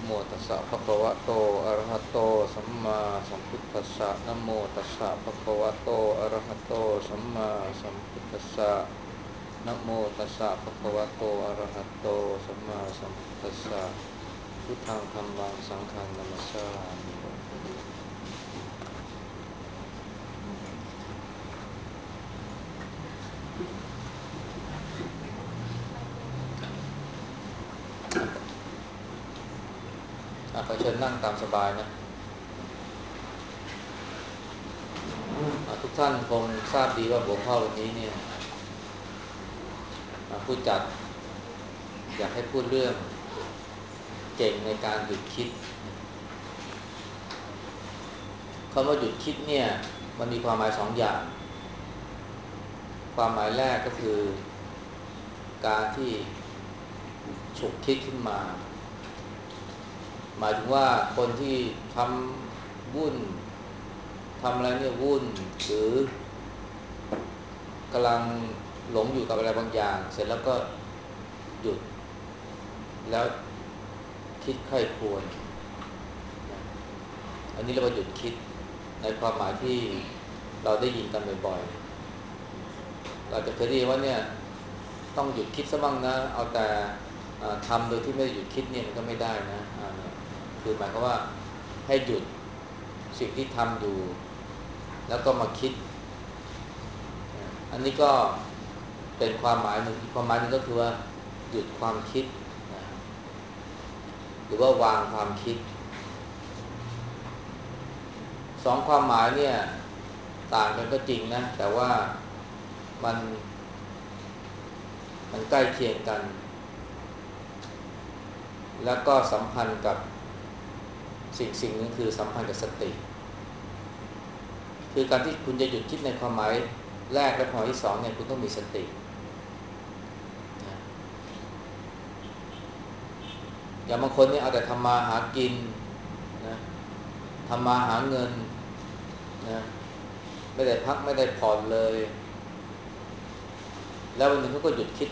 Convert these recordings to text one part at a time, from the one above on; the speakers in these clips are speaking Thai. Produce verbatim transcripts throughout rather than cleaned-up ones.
โมตัสสะภะคะวะโตอะระหะโตสัมมาสัมพุทธัสสะนะโมตัสสะภะคะวะโตอะระหะโตสัมมาสัมพุทธัสสะนะโมตัสสะภะคะวะโตอะระหะโตสัมมาสัมพุทธัสสะพุทธังธัมมังสังฆังนัมสสามิอ่ะอ่ะขอเชิญนั่งตามสบายนะอ่ะทุกท่านคงทราบดีว่าหัวข้อวันนี้เนี่ยอ่ะผู้จัดอยากให้พูดเรื่องเก่งในการหยุดคิดคำว่าหยุดคิดเนี่ยมันมีความหมายสองอย่างความหมายแรกก็คือการที่ฉุกคิดขึ้นมาหมายถึงว่าคนที่ทำวุ่นทำอะไรเนี่ยวุ่นหรือกำลังหลงอยู่กับอะไรบางอย่างเสร็จแล้วก็หยุดแล้วคิดใคร่ครวญนะอันนี้เรียกว่าหยุดคิดในความหมายที่เราได้ยินกันบ่อยๆเราจะเคยได้ยินว่าเนี่ยต้องหยุดคิดซะบ้างนะเอาแต่ทำโดยที่ไม่ได้หยุดคิดเนี่ยมันก็ไม่ได้นะอ่าเนี่ยคือหมายความว่าให้หยุดสิ่งที่ทำอยู่แล้วก็มาคิดอันนี้ก็เป็นความหมายหนึ่งอีกความหมายหนึ่งก็คือว่าหยุดความคิดนะหรือว่าวางความคิดสองความหมายเนี่ยต่างกันก็จริงนะแต่ว่ามันมันใกล้เคียงกันแล้วก็สัมพันธ์กับสิ่งสิ่งนึงคือสัมพันธ์กับสติคือการที่คุณจะหยุดคิดในความหมายแรกและความหมายที่สองเนี่ยคุณต้องมีสตินะอย่างบางคนเนี่ยเอาแต่ทำมาหากินนะทำมาหาเงินนะไม่ได้พักไม่ได้ผ่อนเลยแล้ววันหนึ่งเขาก็หยุดคิด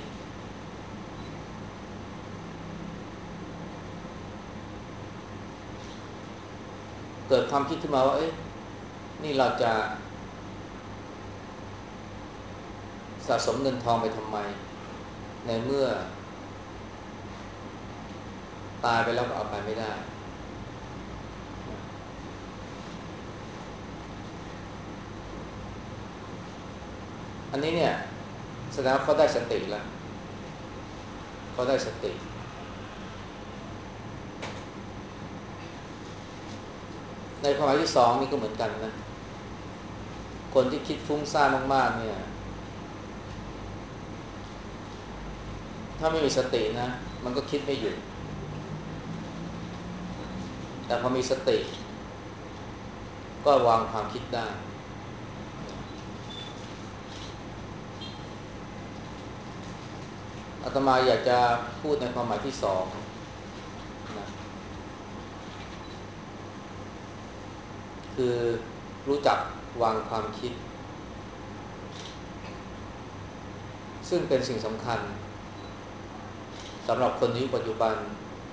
เกิดความคิดขึ้นมาว่าเอ๊ะนี่เราจะสะสมเงินทองไปทำไมในเมื่อตายไปแล้วก็เอาไปไม่ได้อันนี้เนี่ยแสดงว่าเขาได้สติแล้วเขาได้สติในความหมายที่สองนี่ก็เหมือนกันนะคนที่คิดฟุ้งซ่านมากๆเนี่ยถ้าไม่มีสตินะมันก็คิดไม่หยุดแต่พอมีสติก็วางความคิดได้อาตมาอยากจะพูดในความหมายที่สองนะคือรู้จักวางความคิดซึ่งเป็นสิ่งสำคัญสำหรับคนในยุคปัจจุบัน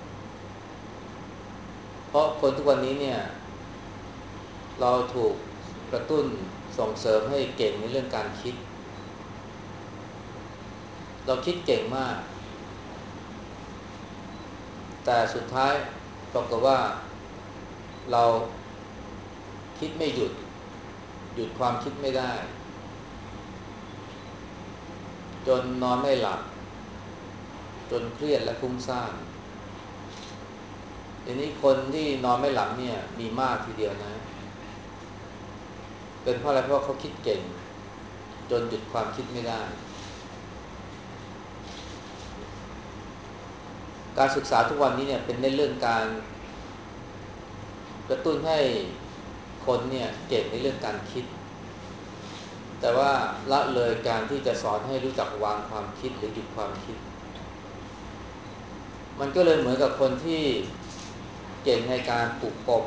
เพราะคนทุกวันนี้เนี่ยเราถูกกระตุ้นส่งเสริมให้เก่งในเรื่องการคิดเราคิดเก่งมากแต่สุดท้ายปรากฏว่าเราคิดไม่หยุดหยุดความคิดไม่ได้จนนอนไม่หลับจนเครียดและฟุ้งซ่านทีนี้คนที่นอนไม่หลับเนี่ยมีมากทีเดียวนะเป็นเพราะอะไรเพราะเขาคิดเก่งจนหยุดความคิดไม่ได้การศึกษาทุกวันนี้เนี่ยเป็นในเรื่องการกระตุ้นให้คนเนี่ยเก่งในเรื่องการคิดแต่ว่าละเลยการที่จะสอนให้รู้จักวางความคิดหรือหยุดความคิดมันก็เลยเหมือนกับคนที่เก่งในการปลูกปม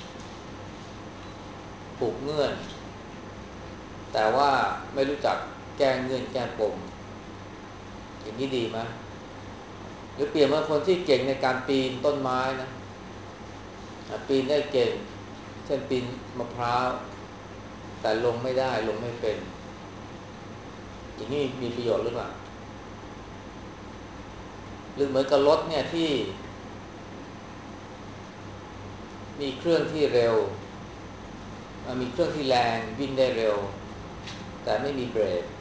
ปลูกเงื่อนแต่ว่าไม่รู้จักแก้เงื่อนแก้ปมอย่างนี้ดีไหมหรือเปลี่ยนมาคนที่เก่งในการปีนต้นไม้นะปีนได้เก่งเช่นปีนมะพร้าวแต่ลงไม่ได้ลงไม่เป็นอย่างนี้มีประโยชน์หรือเปล่าหรือเหมือนกับรถเนี่ยที่มีเครื่องที่เร็วมีเครื่องที่แรงวิ่งได้เร็วแต่ไม่มีเบรก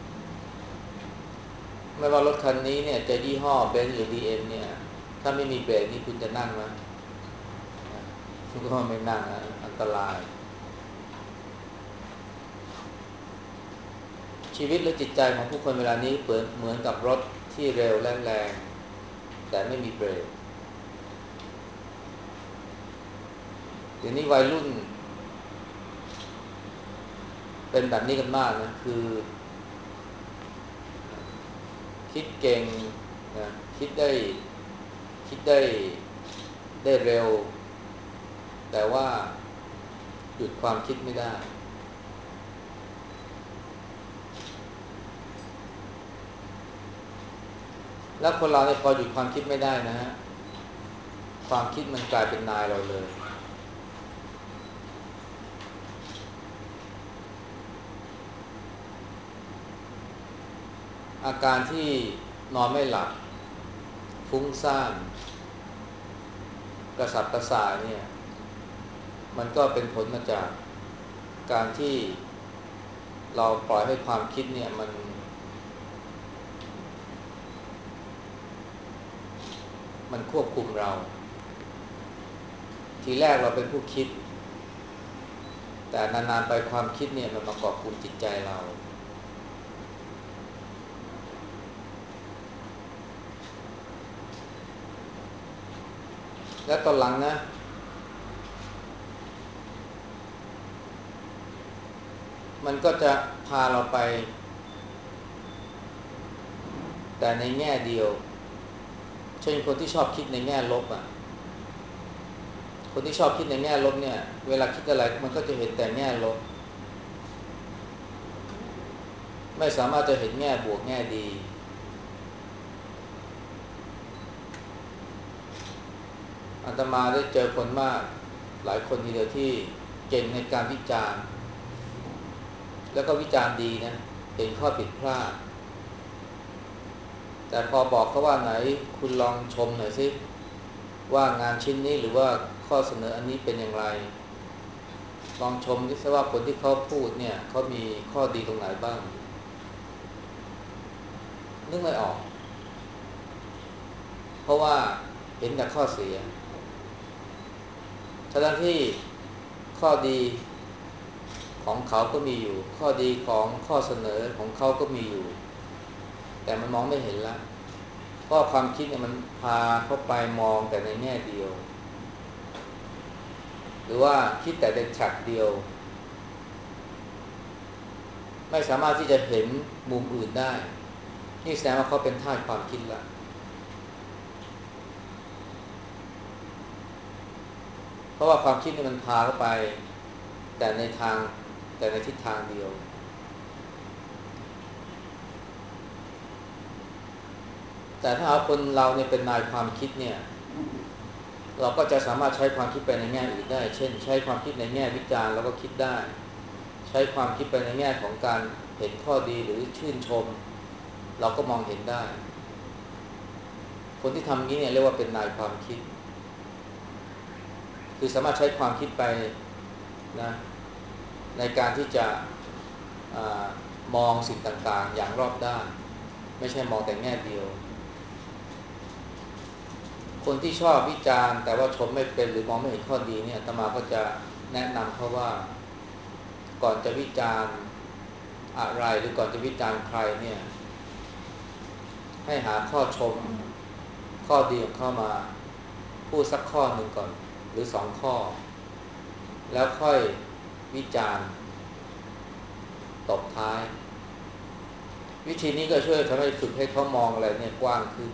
ไม่ว่ารถคันนี้เนี่ยจะยี่ห้อเบนซ์หรือ บี เอ็ม เนี่ยถ้าไม่มีเบรกนี่คุณจะนั่งไหมคุณก็ไม่นั่งนะอันตรายชีวิตและจิตใจของผู้คนเวลานี้เปิดเหมือนกับรถที่เร็วและแรงแต่ไม่มีเบรกเดี๋ยวนี้วัยรุ่นเป็นแบบนี้กันมากนะคือคิดเก่งนะคิดได้คิดได้ได้เร็วแต่ว่าหยุดความคิดไม่ได้แล้วคนเราเนี่ยพอหยุดความคิดไม่ได้นะฮะความคิดมันกลายเป็นนายเราเลยอาการที่นอนไม่หลับฟุ้งซ่านกระสับกระส่ายเนี่ยมันก็เป็นผลมาจากการที่เราปล่อยให้ความคิดเนี่ยมันมันควบคุมเราทีแรกเราเป็นผู้คิดแต่นานๆไปความคิดเนี่ยมันมาเกาะกลุ่มจิตใจเราและตอนหลังนะมันก็จะพาเราไปแต่ในแง่เดียวเช่นคนที่ชอบคิดในแง่ลบอ่ะคนที่ชอบคิดในแง่ลบเนี่ยเวลาคิดอะไรมันก็จะเห็นแต่แง่ลบไม่สามารถจะเห็นแง่บวกแง่ดีอาตมาได้เจอคนมากหลายคนทีเดียวที่เก่งในการวิจารณ์แล้วก็วิจารณ์ดีนะเห็นข้อผิดพลาดแต่พอบอกเขาว่าไหนคุณลองชมหน่อยสิว่างานชิ้นนี้หรือว่าข้อเสนออันนี้เป็นอย่างไรลองชมดิว่าคนที่เขาพูดเนี่ยเขามีข้อดีตรงไหนบ้างนึกไม่ออกเพราะว่าเห็นแต่ข้อเสียทั้งที่ข้อดีของเขาก็มีอยู่ข้อดีของข้อเสนอของเขาก็มีอยู่แต่มันมองไม่เห็นละเพราะความคิดเนี่ยมันพาเขาไปมองแต่ในแง่เดียวหรือว่าคิดแต่ในแทร็กเดียวไม่สามารถที่จะเห็นมุมอื่นได้นี่แสดงว่าเขาเป็นทาสความคิดละเพราะว่าความคิดนี่มันพาเขาไปแต่ในทางแต่ในทิศทางเดียวแต่ถ้าเอาคนเราเนี่ยเป็นนายความคิดเนี่ยเราก็จะสามารถใช้ความคิดไปในแง่อื่นได้เช่นใช้ความคิดในแง่วิจารณ์แล้วก็คิดได้ใช้ความคิดไปในแง่ของการเห็นข้อดีหรือชื่นชมเราก็มองเห็นได้คนที่ทำงี้เนี่ยเรียกว่าเป็นนายความคิดคือสามารถใช้ความคิดไปนะในการที่จะอมองสิ่งต่างๆอย่างรอบด้านไม่ใช่มองแต่แง่เดียวคนที่ชอบวิจารณ์แต่ว่าชมไม่เป็นหรือมองไม่เห็นข้อดีเนี่ยอาตมาก็จะแนะนำเขาว่าก่อนจะวิจารณ์อะไรหรือก่อนจะวิจารณ์ใครเนี่ยให้หาข้อชมข้อดีของเข้ามาพูดสักข้อหนึ่งก่อนหรือสองข้อแล้วค่อยวิจารณ์ตบท้ายวิธีนี้ก็ช่วยทำให้ฝึกให้เขามองอะไรเนี่ยกว้างขึ้น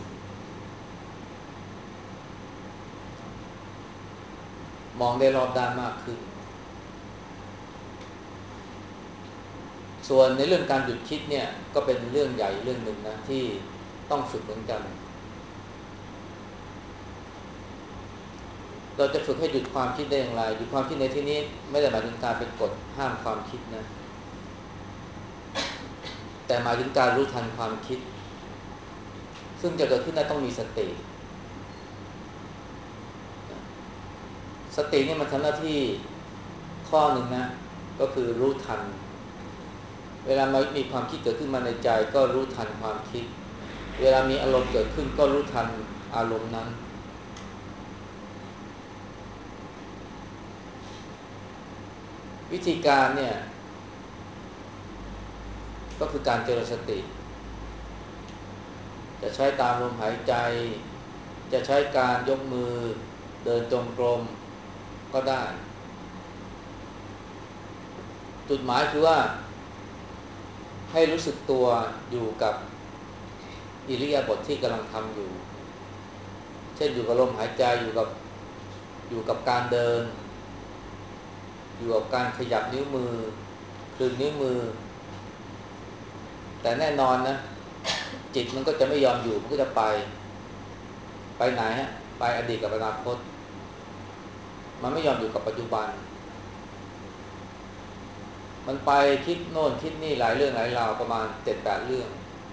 มองได้รอบด้านมากขึ้นส่วนในเรื่องการหยุดคิดเนี่ยก็เป็นเรื่องใหญ่เรื่องหนึ่งนะที่ต้องฝึกเหมือนกันเราจะฝึกให้หยุดความคิดได้อย่างไรหยุดความคิดในที่นี้ไม่ได้หมายถึงการเป็นกฎห้ามความคิดนะแต่หมายถึงการรู้ทันความคิดซึ่งจะเกิดขึ้นได้ต้องมีสติสตินี่มันทำหน้าที่ข้อหนึ่งนะก็คือรู้ทันเวลามีความคิดเกิดขึ้นมาในใจก็รู้ทันความคิดเวลามีอารมณ์เกิดขึ้นก็รู้ทันอารมณ์นั้นวิธีการเนี่ยก็คือการเจริญสติจะใช้ตามลมหายใจจะใช้การยกมือเดินจงกรมก็ได้จุดหมายคือว่าให้รู้สึกตัวอยู่กับอิริยาบถที่กำลังทำอยู่เช่นอยู่กับลมหายใจอยู่กับอยู่กับการเดินอยู่กับการขยับนิ้วมือคลึงนิ้วมือแต่แน่นอนนะจิตมันก็จะไม่ยอมอยู่มันก็จะไปไปไหนฮะไปอดีตกับอนาคตมันไม่ยอมอยู่กับปัจจุบันมันไปคิดโน่นคิดนี่หลายเรื่องหลายราวประมาณ เจ็ดแปด เรื่อง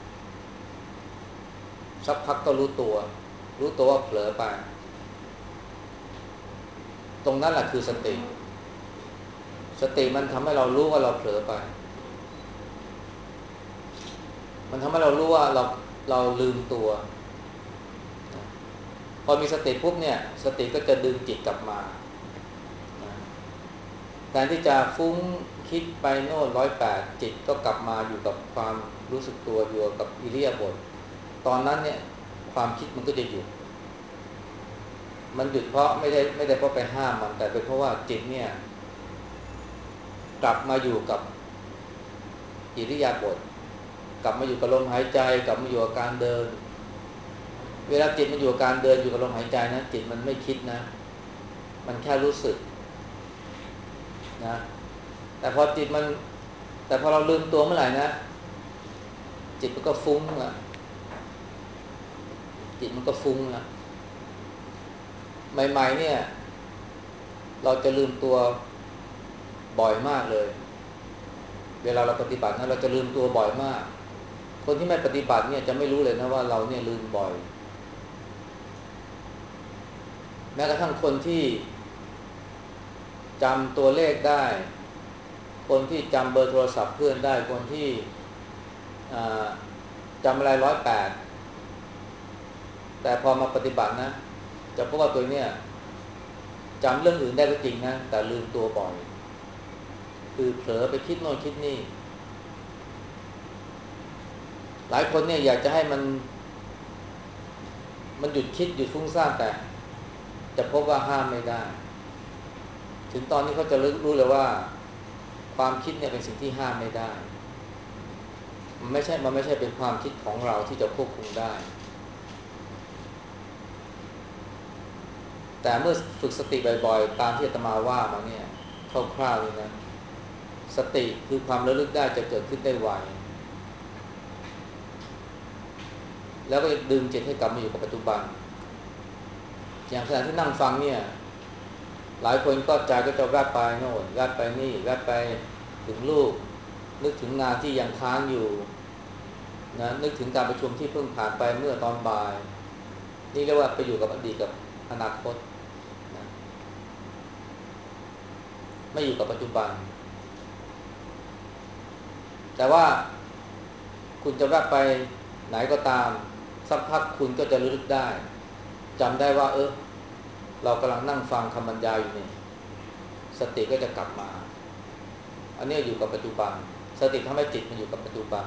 สักพักก็รู้ตัวรู้ตัวว่าเผลอไปตรงนั้นแหละคือสติสติมันทำให้เรารู้ว่าเราเผลอไปมันทำให้เรารู้ว่าเราเราลืมตัวพอมีสติปุ๊บเนี่ยสติก็จะดึงจิตกลับมาแทนที่จะฟุ้งคิดไปโน่นร้อยแปดจิตก็กลับมาอยู่กับความรู้สึกตัวอยู่กับอิริยาบถตอนนั้นเนี่ยความคิดมันก็จะหยุดมันหยุดเพราะไม่ได้ไม่ได้เพราะไปห้ามมันแต่เป็นเพราะว่าจิตเนี่ยกลับมาอยู่กับอิริยาบถกลับมาอยู่กับลมหายใจกลับมาอยู่กับการเดินเวลาจิตมันอยู่กับการเดินอยู่กับลมหายใจนะจิตมันไม่คิดนะมันแค่รู้สึกนะแต่พอจิตมันแต่พอเราลืมตัวเมื่อไหร่นะจิตมันก็ฟุ้งอ่ะจิตมันก็ฟุ้งอ่ะใหม่ๆเนี่ยเราจะลืมตัวบ่อยมากเลยเวลาเราปฏิบัตินะเราจะลืมตัวบ่อยมากคนที่ไม่ปฏิบัติเนี่ยจะไม่รู้เลยนะว่าเราเนี่ยลืมบ่อยแม้กระทั่งคนที่จำตัวเลขได้คนที่จำเบอร์โทรศัพท์เพื่อนได้คนที่จำอะไรร้อยแปดแต่พอมาปฏิบัตินะจะพบว่าตัวเนี่ยจำเรื่องอื่นได้ก็จริงนะแต่ลืมตัวบ่อยคือเผลอไปคิดโน่นคิดนี่หลายคนเนี่ยอยากจะให้มันมันหยุดคิดหยุดฟุ้งซ่านแต่จะพบว่าห้ามไม่ได้ถึงตอนนี้เขาจะรู้เลยว่าความคิดเนี่ยเป็นสิ่งที่ห้ามไม่ได้มันไม่ใช่มันไม่ใช่เป็นความคิดของเราที่จะควบคุมได้แต่เมื่อฝึกสติบ่อยๆตามที่อาตมาว่ามาเนี่ยคร่าวๆนี่นะสติคือความระลึกได้จะเกิดขึ้นได้ไวแล้วก็ดึงจิตให้กลับมาอยู่กับปัจจุบันอย่างขณะที่นั่งฟังเนี่ยหลายคนก็ใจก็จะแวบไปโน่นแวบไปนี่แวบไปถึงลูกนึกถึงงานที่ยังค้างอยู่นะนึกถึงการประชุมที่เพิ่งผ่านไปเมื่อตอนบ่ายนี่เรียกว่าไปอยู่กับอดีตกับอนาคตนะไม่อยู่กับปัจจุบันแต่ว่าคุณจะแวบไปไหนก็ตามสักพักคุณก็จะระลึกได้จำได้ว่าเออเรากำลังนั่งฟังคำบรรยายอยู่นี่สติก็จะกลับมาอันนี้อยู่กับปัจจุบันสติทำให้จิตมันอยู่กับปัจจุบัน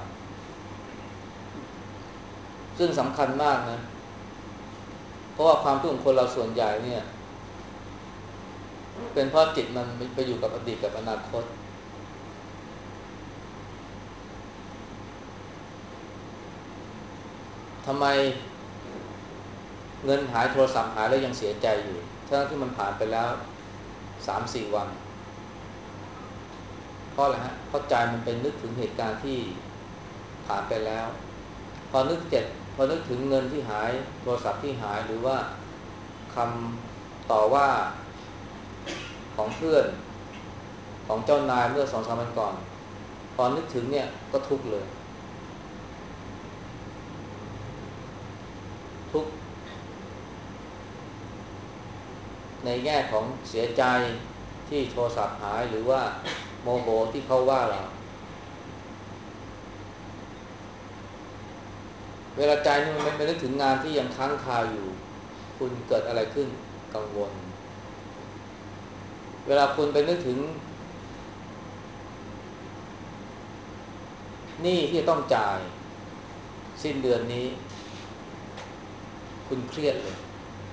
ซึ่งสำคัญมากนะเพราะว่าความทุกข์ของคนเราส่วนใหญ่เนี่ยเป็นเพราะจิตมันไปอยู่กับอดีตกับอนาคตทำไมเงินหายโทรศัพท์หายแล้วยังเสียใจอยู่ทั้งที่มันผ่านไปแล้ว สามสี่ วันเพราะอะไรฮะเพราะใจมันเป็นนึกถึงเหตุการณ์ที่ผ่านไปแล้วพอนึกเจ็บพอนึกถึงเงินที่หายโทรศัพท์ที่หายหรือว่าคต่อว่าของเพื่อนของเจ้านายเมื่อสองสามวันก่อนพอนึกถึงเนี่ยก็ทุกข์เลยทุกข์ในแง่ของเสียใจที่โทรศัพท์หายหรือว่าโมโหที่เขาว่าเราเวลาใจนี่มันไม่นึกถึงงานที่ยังค้างคาอยู่คุณเกิดอะไรขึ้นกังวลเวลาคุณไปนึกถึงหนี้ที่ต้องจ่ายสิ้นเดือนนี้คุณเครียดเลย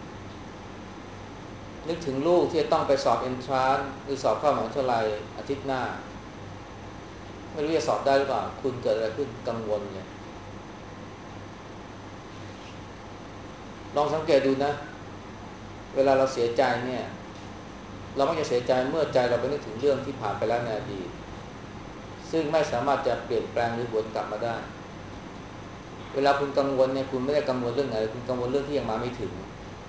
นึกถึงลูกที่จะต้องไปสอบเอนทรานซ์หรือสอบเข้ามหาวิทยาลัยอาทิตย์หน้าไม่รู้จะสอบได้หรือเปล่าคุณเกิดอะไรขึ้นกังวลเลยลองสังเกตดูนะเวลาเราเสียใจเนี่ยเราไม่จะเสียใจเมื่อใจเราไปนึกถึงเรื่องที่ผ่านไปแล้วในอดีตซึ่งไม่สามารถจะเปลี่ยนแปลงหรือหวนกลับมาได้เวลาคุณกังวลเนี่ยคุณไม่ได้กังวลเรื่องไหนคุณกังวลเรื่องที่ยังมาไม่ถึง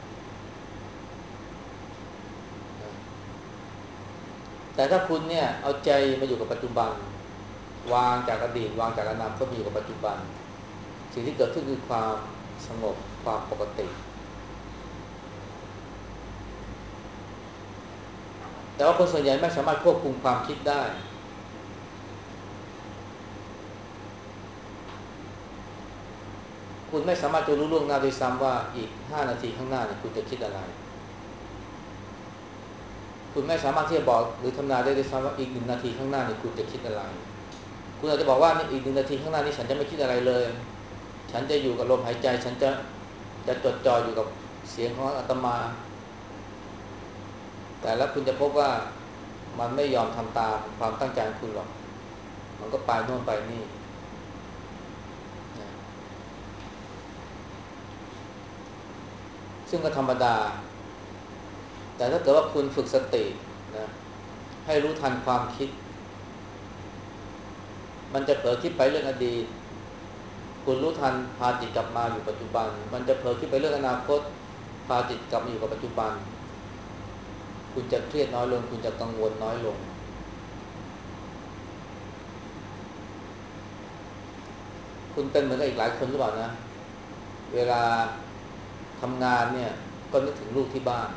แต่ถ้าคุณเนี่ยเอาใจมาอยู่กับปัจจุบันวางจากอดีตวางจากอนาคตมาอยู่กับปัจจุบันสิ่งที่เกิดขึ้นคือความสงบความปกติแต่ว่าคนส่วนใหญ่ไม่สามารถควบคุมความคิดได้คุณไม่สามารถจะรู้ล่วงหน้าด้วยซ้ำว่าอีกห้านาทีข้างหน้าเนี่ยคุณจะคิดอะไรคุณไม่สามารถที่จะบอกหรือทำนายได้ด้วยซ้ำว่าอีกหนึ่งนาทีข้างหน้าเนี่ยคุณจะคิดอะไรคุณอาจจะบอกว่านี่อีกหนึ่งนาทีข้างหน้านี้ฉันจะไม่คิดอะไรเลยฉันจะอยู่กับลมหายใจฉันจะจะจดจ่ออยู่กับเสียงของอาตมาแต่แล้วคุณจะพบว่ามันไม่ยอมทำตามความตั้งใจของคุณหรอกมันก็ไปโน่นไปนี่นะซึ่งก็ธรรมดาแต่ถ้าเกิดว่าคุณฝึกสตินะให้รู้ทันความคิดมันจะเผลอคิดไปเรื่องอดีตคุณรู้ทันพาจิตกลับมาอยู่ปัจจุบันมันจะเผลอคิดไปเรื่องอนาคตพาจิตกลับมาอยู่กับปัจจุบันคุณจะเครียดน้อยลงคุณจะกังวลน้อยลงคุณเป็นเหมือนกับอีกหลายคนหรือเปล่านะเวลาทำงานเนี่ยก็นึกถึงลูกที่บ้าน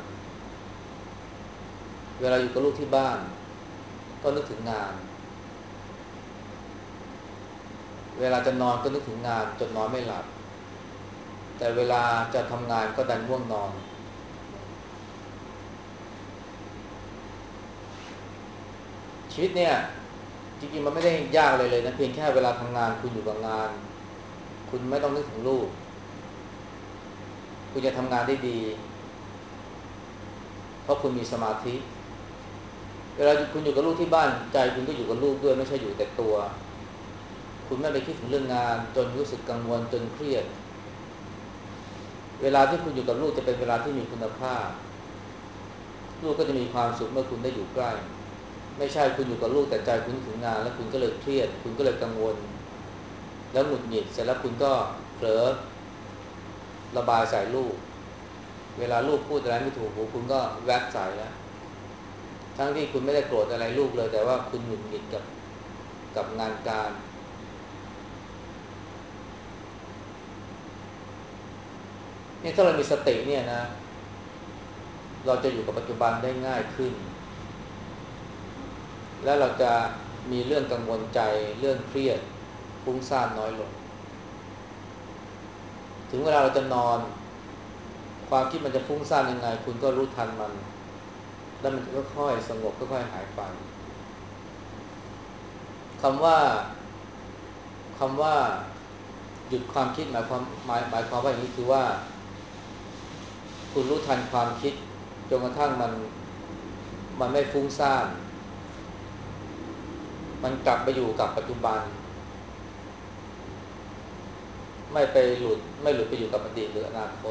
เวลาอยู่กับลูกที่บ้านก็นึกถึงงานเวลาจะนอนก็นึกถึงงานจนนอนไม่หลับแต่เวลาจะทำงานก็ดันง่วงนอนชีวิตเนี่ยจริงๆมันไม่ได้ยากเลยเลยนะเพียงแค่เวลาทำงานคุณอยู่กับงานคุณไม่ต้องนึกถึงลูกคุณจะทำงานได้ดีเพราะคุณมีสมาธิเวลาคุณอยู่กับลูกที่บ้านใจคุณก็อยู่กับลูกด้วยไม่ใช่อยู่แต่ตัวคุณไม่ไปคิดถึงเรื่องงานจนรู้สึกกังวลจนเครียดเวลาที่คุณอยู่กับลูกจะเป็นเวลาที่มีคุณภาพลูกก็จะมีความสุขเมื่อคุณได้อยู่ใกล้ไม่ใช่คุณอยู่กับลูกแต่ใจคุณถึงงานแล้วคุณก็เลยเครียดคุณก็เลยกังวลแล้วหงุดหงิดเสร็จแล้วคุณก็เผลอระบายใส่ลูกเวลาลูกพูดอะไรไม่ถูกหูคุณก็แวบใส่แล้วทั้งที่คุณไม่ได้โกรธอะไรลูกเลยแต่ว่าคุณหงุดหงิดกับกับงานการนี่ถ้าเรามีสติเนี่ยนะเราจะอยู่กับปัจจุบันได้ง่ายขึ้นและเราจะมีเรื่องกังวลใจเรื่องเครียดฟุ้งซ่านน้อยลงถึงเวลาเราจะนอนความคิดมันจะฟุ้งซ่านยังไงคุณก็รู้ทันมันแล้วมันก็ค่อยสงบค่อยๆหายไปคำว่าคำว่าหยุดความคิดหมายความหมายหมายความว่าอย่างนี้คือว่าคุณรู้ทันความคิดจนกระทั่งมันมันไม่ฟุ้งซ่านมันกลับไปอยู่กับปัจจุบันไม่ไปหลุดไม่หลุดไปอยู่กับอดีตหรืออนาคต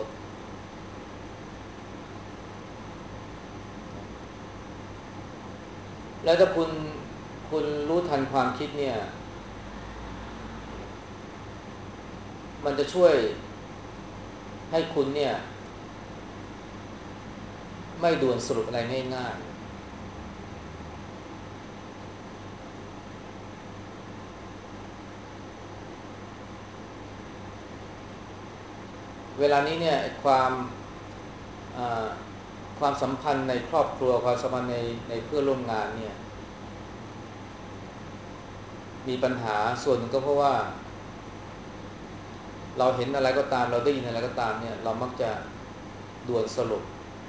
แล้วถ้าคุณคุณรู้ทันความคิดเนี่ยมันจะช่วยให้คุณเนี่ยไม่ด่วนสรุปอะไรง่ายๆเวลานี้เนี่ยความความสัมพันธ์ในครอบครัวความสัมพันธ์ในในเพื่อนร่วมงานเนี่ยมีปัญหาส่วนหนึ่งก็เพราะว่าเราเห็นอะไรก็ตามเราได้ยินอะไรก็ตามเนี่ยเรามักจะด่วนสรุป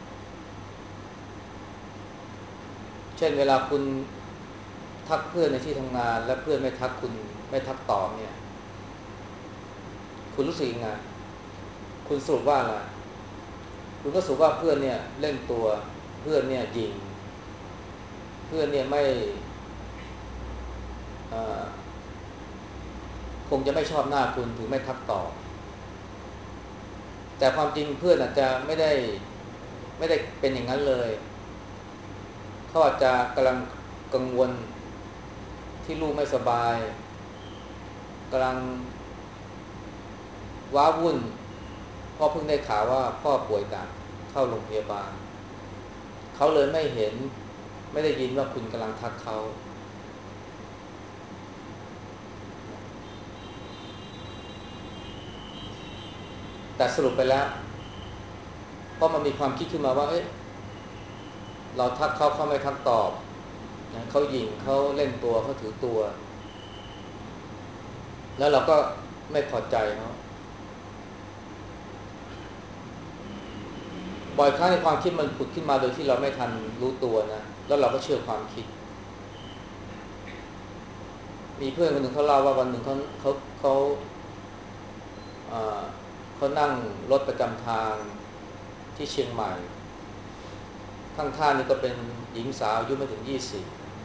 เช่นเวลาคุณทักเพื่อนในที่ทำงานและเพื่อนไม่ทักคุณไม่ทักตอบเนี่ยคุณรู้สึกยังไงคุณสรุปว่าอะไรคุณก็สรุปว่าเพื่อนเนี่ยเล่นตัวเพื่อนเนี่ยยิงเพื่อนเนี่ยไม่คงจะไม่ชอบหน้าคุณถึงไม่ทักตอบแต่ความจริงเพื่อนอาจจะไม่ได้ไม่ได้เป็นอย่างนั้นเลยเขาอาจจะกำลังกังวลที่ลูกไม่สบายกำลังว้าวุ่นเพราะเพิ่งได้ข่าวว่าพ่อป่วยหนักเข้าโรงพยาบาลเขาเลยไม่เห็นไม่ได้ยินว่าคุณกำลังทักเขาแต่สรุปไปแล้วเพราะมันมีความคิดขึ้นมาว่าเอ๊ะเราทักเขาเขาไม่ทักตอบนะเขาหยิ่งเขาเล่นตัวเขาถือตัวแล้วเราก็ไม่พอใจเขาบ่อยครั้งในความคิดมันผุดขึ้นมาโดยที่เราไม่ทันรู้ตัวนะแล้วเราก็เชื่อความคิดมีเพื่อนคนหนึ่งเขาเล่าว่าวันหนึ่งเขาเขาเขาเขานั่งรถประจำทางที่เชียงใหม่ข้างท่านี่ก็เป็นหญิงสาวอายุไม่ถึงยี่สิบ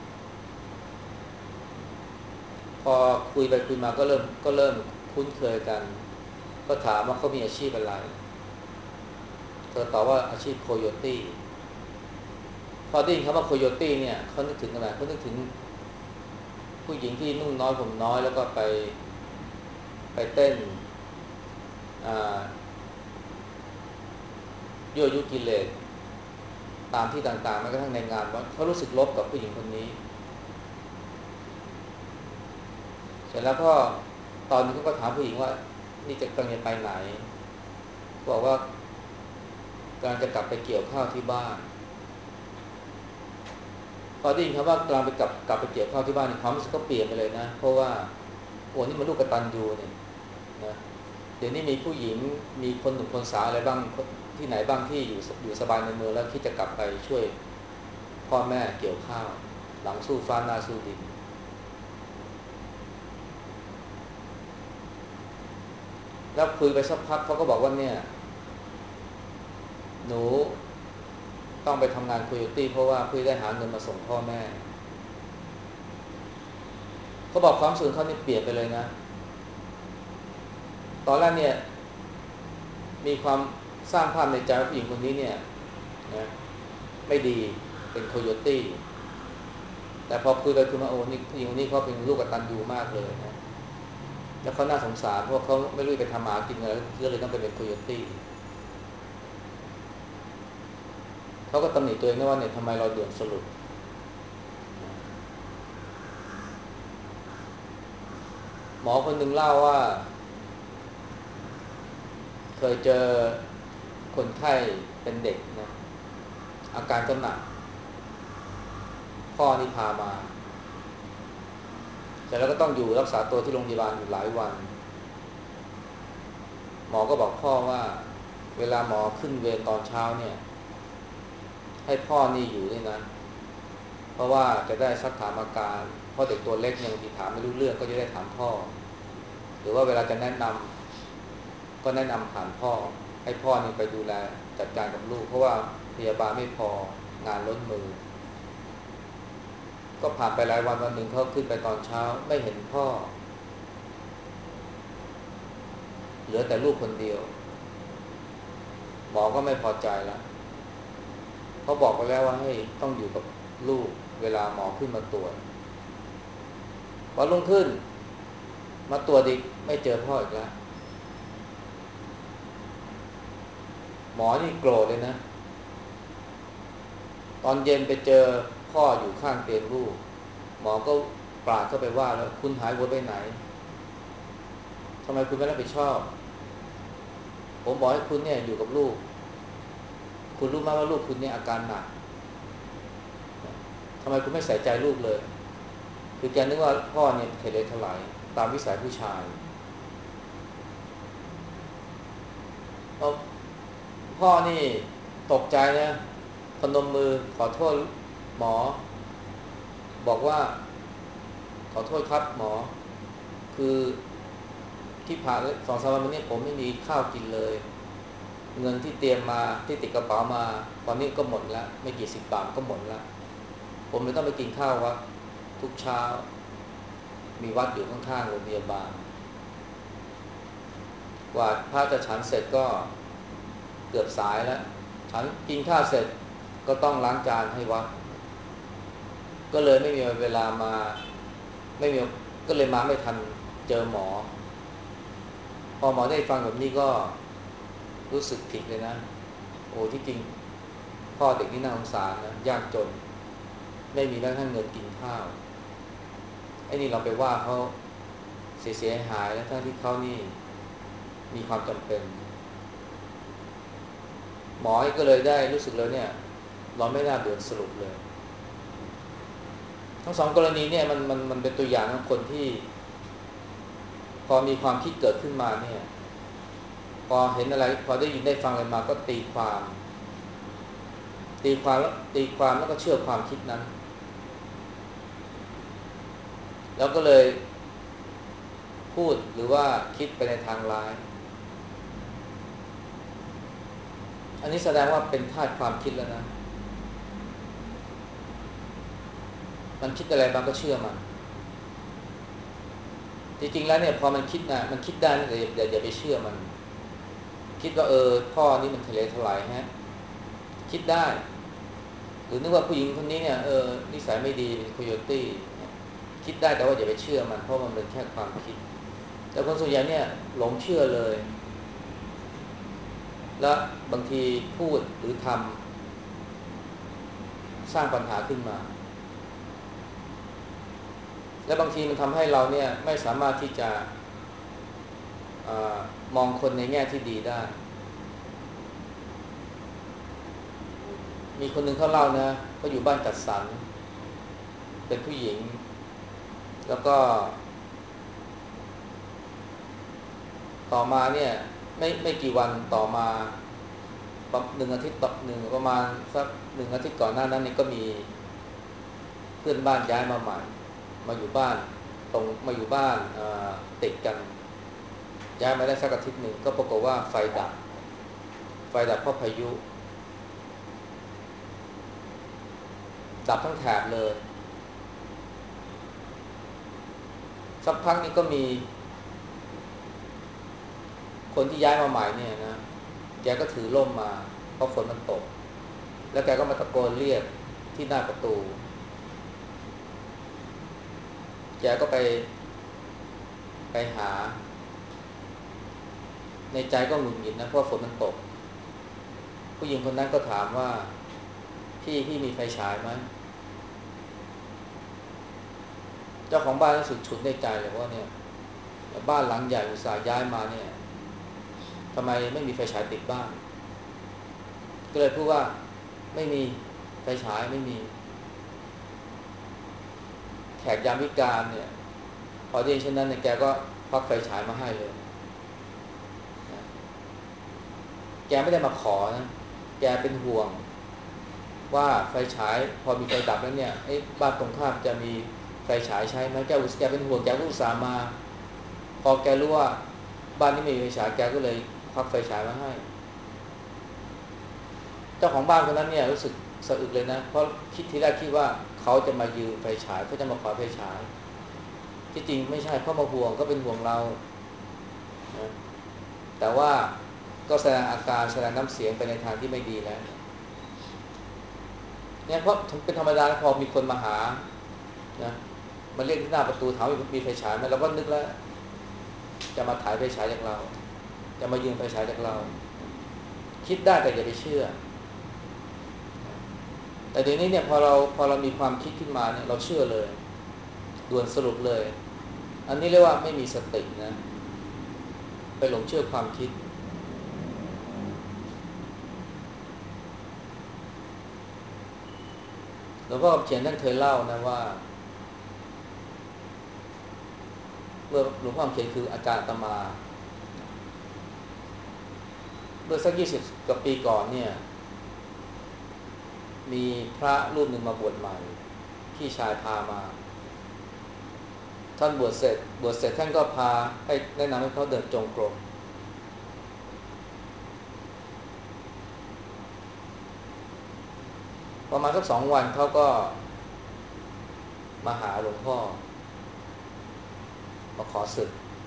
พอคุยไปคุยมาก็เริ่มก็เริ่มคุ้นเคยกันก็ถามว่าเขามีอาชีพอะไรเธอตอบว่าอาชีพโคโยตี้พอได้ยินคำว่าโคโยตี้เนี่ยเขานึกถึงอะไรเขานึกถึงผู้หญิงที่นุ่งน้อยผมน้อยแล้วก็ไปไปเต้นยั่วยุกิเลสตามที่ต่างๆแม้กระทั่งในงานว่าเขารู้สึกลบกับผู้หญิงคนนี้เสร็จแล้วก็ตอนนี้เขาก็ถามผู้หญิงว่านี่จะกำลังจะไปไหนบอกว่ากำลังจะกลับไปเกี่ยวข้าวที่บ้านพอได้ยินคำว่ากำลังไปกลับกลับไปเกี่ยวข้าวที่บ้านความรู้สึกก็เปลี่ยนไปเลยนะเพราะว่าโอ้นี่มันลูกกตัญญูเนี่ยนะเดี๋ยวนี้มีผู้หญิงมีคนหนุ่มคนสาวอะไรบ้างที่ไหนบ้างที่อยู่อยู่สบายในเมืองแล้วคิดจะกลับไปช่วยพ่อแม่เกี่ยวข้าวหลังสู้ฟ้าหน้าสู้ดินแล้วคุยไปสักพักเขาก็บอกว่าเนี่ยหนูต้องไปทำงานโคโยตี้เพราะว่าเพื่อได้หาเงินมาส่งพ่อแม่เขาบอกความสูญเขานี่เปลี่ยนไปเลยนะตอนแรกเนี่ยมีความสร้างภาพในใจว่าผู้หญิงคนนี้เนี่ยนะไม่ดีเป็นโคโยตี้แต่พอคุยไปคุยมาโอ้นี่ผู้หญิงคนนี้เขาเป็นลูกกตัญญูมากเลยนะแล้วเขาน่าสงสารเพราะเขาไม่รู้ไปทำหากินอะไรก็เลยต้องไปเป็นโคโยตี้เขาก็ตำหนิตัวเองนะว่าเนี่ยทำไมเราด่วนสรุปหมอคนหนึ่งเล่าว่าเคยเจอคนไข้เป็นเด็กนะอาการก็หนักพ่อนี่พามาแต่แล้วก็ต้องอยู่รักษาตัวที่โรงพยาบาลอยู่หลายวันหมอก็บอกพ่อว่าเวลาหมอขึ้นเวรตอนเช้าเนี่ยให้พ่อนี่อยู่ด้วยนะเพราะว่าจะได้ซักถามอาการเพราะเด็กตัวเล็กเนี่ยบางทีถามไม่รู้เรื่องก็จะได้ถามพ่อหรือว่าเวลาจะแนะนำก็แนะนำผ่านพ่อให้พ่อนี่ไปดูแลจัดการกับลูกเพราะว่าพยาบาลไม่พองานล้นมือก็ผ่านไปหลายวันวันหนึ่งเขาขึ้นไปตอนเช้าไม่เห็นพ่อเหลือแต่ลูกคนเดียวหมอก็ไม่พอใจแล้วเขาบอกไปแล้วว่าให้ต้องอยู่กับลูกเวลาหมอขึ้นมาตรวจวันรุ่งขึ้นมาตรวจอีกไม่เจอพ่ออีกแล้วหมอนี่โกรธเลยนะตอนเย็นไปเจอพ่ออยู่ข้างเตียงลูกหมอก็ปราดเข้าไปว่าแล้วคุณหายหัวไปไหนทำไมคุณไม่รับผิดชอบผมบอกให้คุณเนี่ยอยู่กับลูกคุณรู้ไหมว่าลูกคุณเนี่ยอาการหนักทำไมคุณไม่ใส่ใจลูกเลยคือแกนึกว่าพ่อเนี่ยเทเลถลายตามวิสัยผู้ชายเพราะพ่อนี่ตกใจนะพนมมือขอโทษหมอบอกว่าขอโทษครับหมอคือที่ผ่านสองสามวันมานี้ผมไม่มีข้าวกินเลยเงินที่เตรียมมาที่ติดกระเป๋ามาตอนนี้ก็หมดแล้วไม่กี่สิบบาทก็หมดแล้วผมเลยต้องไปกินข้าววัดทุกเช้ามีวัดอยู่ข้างๆโรงพยาบาลกว่าพระจะฉันเสร็จก็เกือบสายแล้วฉันกินข้าวเสร็จก็ต้องล้างจานให้วัดก็เลยไม่มีเวลามาไม่มีก็เลยมาไม่ทันเจอหมอพอหมอได้ฟังแบบนี้ก็รู้สึกผิดเลยนะโอ้ที่จริงพ่อเด็กนี่น่าสงสารนะยากจนไม่มีแม้กระทั่งเงินกินข้าวไอ้นี่เราไปว่าเขาเสียหายแล้วทั้งที่เขานี่มีความจำเป็นหมอก็เลยได้รู้สึกเลยเนี่ยเราไม่น่าด่วนสรุปเลยทั้งสองกรณีเนี่ยมันมันมันเป็นตัวอย่างของคนที่พอมีความคิดเกิดขึ้นมาเนี่ยพอเห็นอะไรพอได้ยินได้ฟังอะไรมาก็ตีความตีความแล้วตีความแล้วก็เชื่อความคิดนั้นแล้วก็เลยพูดหรือว่าคิดไปในทางร้ายอันนี้แสดงว่าเป็นธาตุความคิดแล้วนะมันคิดอะไรบางก็เชื่อมันจริงๆแล้วเนี่ยพอมันคิดนะมันคิดได้แต่อย่าอย่าไปเชื่อมันคิดว่าเออพ่อนี่มันทะเลถลายฮะคิดได้หรือนึกว่าผู้หญิงคนนี้เนี่ยเออนิสัยไม่ดีเป็นโคโยตี้คิดได้แต่ว่าอย่าไปเชื่อมันเพราะมันเป็นแค่ความคิดแต่คนส่วนใหญ่เนี่ยหลงเชื่อเลยแล้วบางทีพูดหรือทำสร้างปัญหาขึ้นมาและบางทีมันทำให้เราเนี่ยไม่สามารถที่จะอมองคนในแง่ที่ดีได้มีคนหนึ่งเขาเล่านะเขาอยู่บ้านจัดสรรเป็นผู้หญิงแล้วก็ต่อมาเนี่ยไม่ไม่กี่วันต่อมาหนึ่งอาทิตย์ต่อหนึ่งประมาณสักหนึ่งอาทิตย์ก่อนหน้านั้นนี่ก็มีเพื่อนบ้านย้ายมาใหม่มาอยู่บ้านตรงมาอยู่บ้านติดกันย้ายมาได้สักอาทิตย์หนึ่งก็ปรากฏว่าไฟดับไฟดับเพราะพายุดับทั้งแถบเลยสักพักนี้ก็มีคนที่ย้ายมาใหม่เนี่ยนะแกก็ถือร่มมาเพราะฝนมันตกแล้วแกก็มาตะโกนเรียกที่หน้าประตูแกก็ไปไปหาในใจก็หงุดหงิดนะเพราะฝนมันตกผู้หญิงคนนั้นก็ถามว่าพี่พี่มีไฟฉายไหมเจ้าของบ้านรู้สึกฉุนในใจเลยว่าเนี่ยบ้านหลังใหญ่อุตส่าห์ย้ายมาเนี่ยทำไมไม่มีไฟฉายติดบ้านก็เลยพูดว่าไม่มีไฟฉายไม่มีแขกยามวิกาลเนี่ยพอได้ยินเช่นนั้นเนี่ยแกก็ควักไฟฉายมาให้เลยนะแกไม่ได้มาขอนะแกเป็นห่วงว่าไฟฉายพอมีไฟดับแล้วเนี่ยไอ้บ้านตรงข้ามจะมีไฟฉายใช้ไหมแกอุตแกเป็นห่วงแกก็อุตส่าห์มาพอแกรู้ว่าบ้านนี้ไม่มีไฟฉายแกก็เลยควักไฟฉายมาให้เจ้าของบ้านคนนั้นเนี่ยรู้สึกสะอึกเลยนะเพราะคิดทีแรกคิดว่าเขาจะมายืมไฟฉายเขาจะมาขอไฟฉายที่จริงไม่ใช่เขามาห่วงก็เป็นห่วงเรานะแต่ว่าก็แสดงอาการแสดงน้ำเสียงไปในทางที่ไม่ดีแล้วเนี่ยเพราะเป็นธรรมดาพอมีคนมาหานะมาเรียกที่หน้าประตูถามว่ามีไฟฉายไหมเราก็นึกแล้วจะมาถ่ายไฟฉายจากเราจะมายืมไฟฉายจากเราคิดได้แต่อย่าไปเชื่อแต่เดี๋ยวนี้เนี่ยพอเราพอเรามีความคิดขึ้นมาเนี่ยเราเชื่อเลยด่วนสรุปเลยอันนี้เรียกว่าไม่มีสตินะไปหลงเชื่อความคิดหลวงพ่อคำเขียนท่านเคยเล่านะว่าเมื่อหลวงพ่อคำเขียนคืออาจารย์อาตมาเมื่อสักยี่สิบกว่าปีก่อนเนี่ยมีพระรูปหนึ่งมาบวชใหม่พี่ชายพามาท่านบวชเสร็จบวชเสร็จท่านก็พาให้แนะนำให้เขาเดินจงกรมประมาณสักสองวันเขาก็มาหาหลวงพ่อมาขอสึก